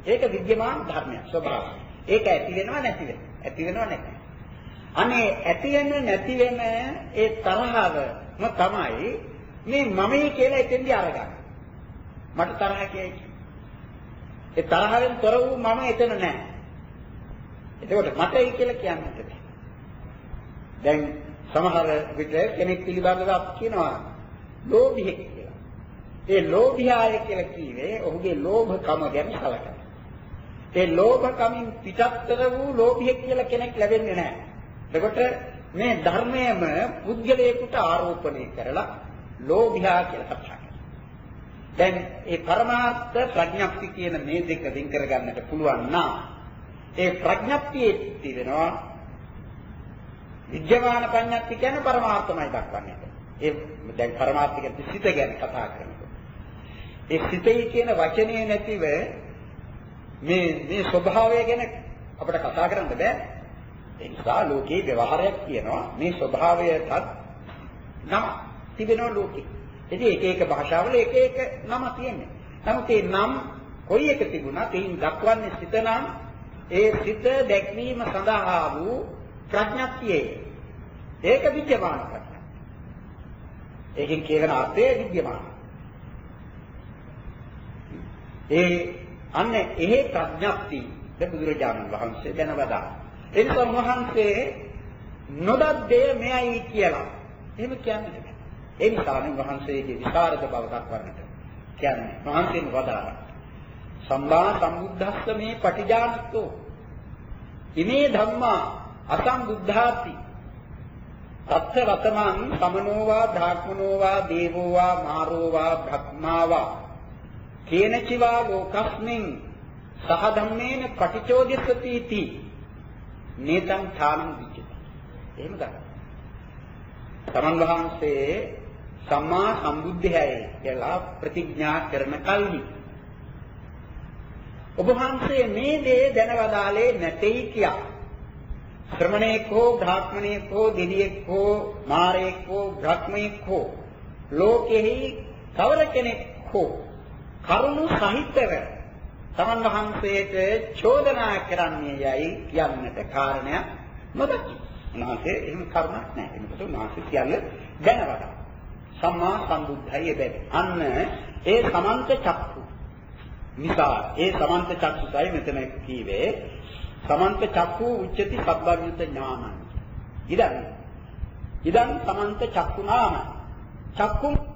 ඒක විද්‍යමාන ධර්මයක් ස්වභාවය. ඒක ඇති වෙනව නැති වෙනව. ඇති වෙනව නැති. අනේ ඇති වෙන නැති වෙන ඒ තරහවම තමයි මේ මමයි කියලා එතෙන්දී අරගන්න. මට තරහ කියයි. ඒ තරහෙන් තොර වූ මම එතන නැහැ. එතකොට මටයි කියලා කියන්නට බෑ. දැන් සමහර විට කෙනෙක් පිළිබඳව අපි කියනවා ලෝභියෙක් කියලා. ඒ ලෝභියාය කියලා කිව්වේ ඔහුගේ ලෝභකම ගැන සලකන. ඒ ලෝභකමින් පිටත්තර වූ ලෝභියෙක් කියලා කෙනෙක් ලැබෙන්නේ නැහැ. එතකොට මේ ධර්මයේම පුද්ගලයෙකුට ආරෝපණය කරලා ලෝභියා කියලා කතා කරනවා. දැන් ඒ පරමාර්ථ ප්‍රඥප්ති කියන මේ දෙක වෙන් කරගන්නට පුළුවන් නම් ඒ ප්‍රඥප්තියේ තිබෙනවා විද්‍යමාන ප්‍රඥප්ති කියන්නේ පරමාර්ථමයි දක්වන්නේ. ඒ දැන් පරමාර්ථ කියන්නේ සිත ගැන කතා කරනකොට. ඒ සිතේ කියන වචනේ නැතිව මේ මේ ස්වභාවය ගැන අපිට කතා කරන්න බෑ. ඒ නිසා ලෝකේ ව්‍යවહાරයක් කියනවා මේ ස්වභාවයටත් නම තිබෙනවා ලෝකේ. ඉතින් එක එක භාෂාවල එක එක නම තියෙනවා. නමුත් මේ නම් කොයි එක තිබුණත් ඒන් දක්වන්නේ සිත නම් ඒ සිත දැක්වීම සඳහා වූ ප්‍රඥප්තියේ ඒක විද්‍යමාන ප්‍රඥා. ඒකෙන් කියන අර්ථය විද්‍යමාන. ඒ අන්න එහෙ ප්‍රඥප්ති බුදුරජාණන් වහන්සේ දැනවදා. ඒ නිසා වහන්සේ නොදත් දෙය මෙයයි කියලා. එහෙම කියන්නේ නැහැ. ඒ නිසා මේ වහන්සේගේ විකාරද බව දක්වන්නට කියන්නේ වහන්සේම වදාළා. සම්මා සම්බුද්දස්ස මේ පටිජානතෝ ඉමේ ධම්මා අසම්බුද්ධාති තත්ථ රතමං සමනෝවා ධාක්මනෝවා දේවෝවා මාරෝවා භක්මාවා කේනචිවා ලෝකස්මින් සහ ධම්මේන පටිචෝදිස්සති इति නේතං ථානං විචිත. එහෙම ගන්න. තමන් වහන්සේ සම්මා සම්බුද්ධයයි කියලා ප්‍රතිඥා කරන කල්හි ඔබ වහන්සේ මේ දේ දැනවදාලේ නැtei කියා. ශ්‍රමණේක හෝ බ්‍රාහ්මණේක හෝ දෙවියෙක් හෝ මාරේක හෝ බ්‍රහ්මයෙක් හෝ ලෝකෙහි කවර කෙනෙක් හෝ කරුණු සහිතව තමන් වහන්සේට චෝදනා කරන්නේ යයි කියන්නට කාරණයක් නොදකි. උන්වහන්සේ එහෙම කරුණක් නැහැ. මොකද උන්වහන්සේ කියන්නේ දැනවදා. සම්මා සම්බුද්ධය බැරි. අන්න ඒ සමන්ත චක්කු නිසා ඒ සමන්ත චක්කුසයි මෙතන කීවේ සමන්ත චක්කු උච්චති සබ්බවිත ඥානං. ඉදන් ඉදන් සමන්ත චක්කු නාම චක්කු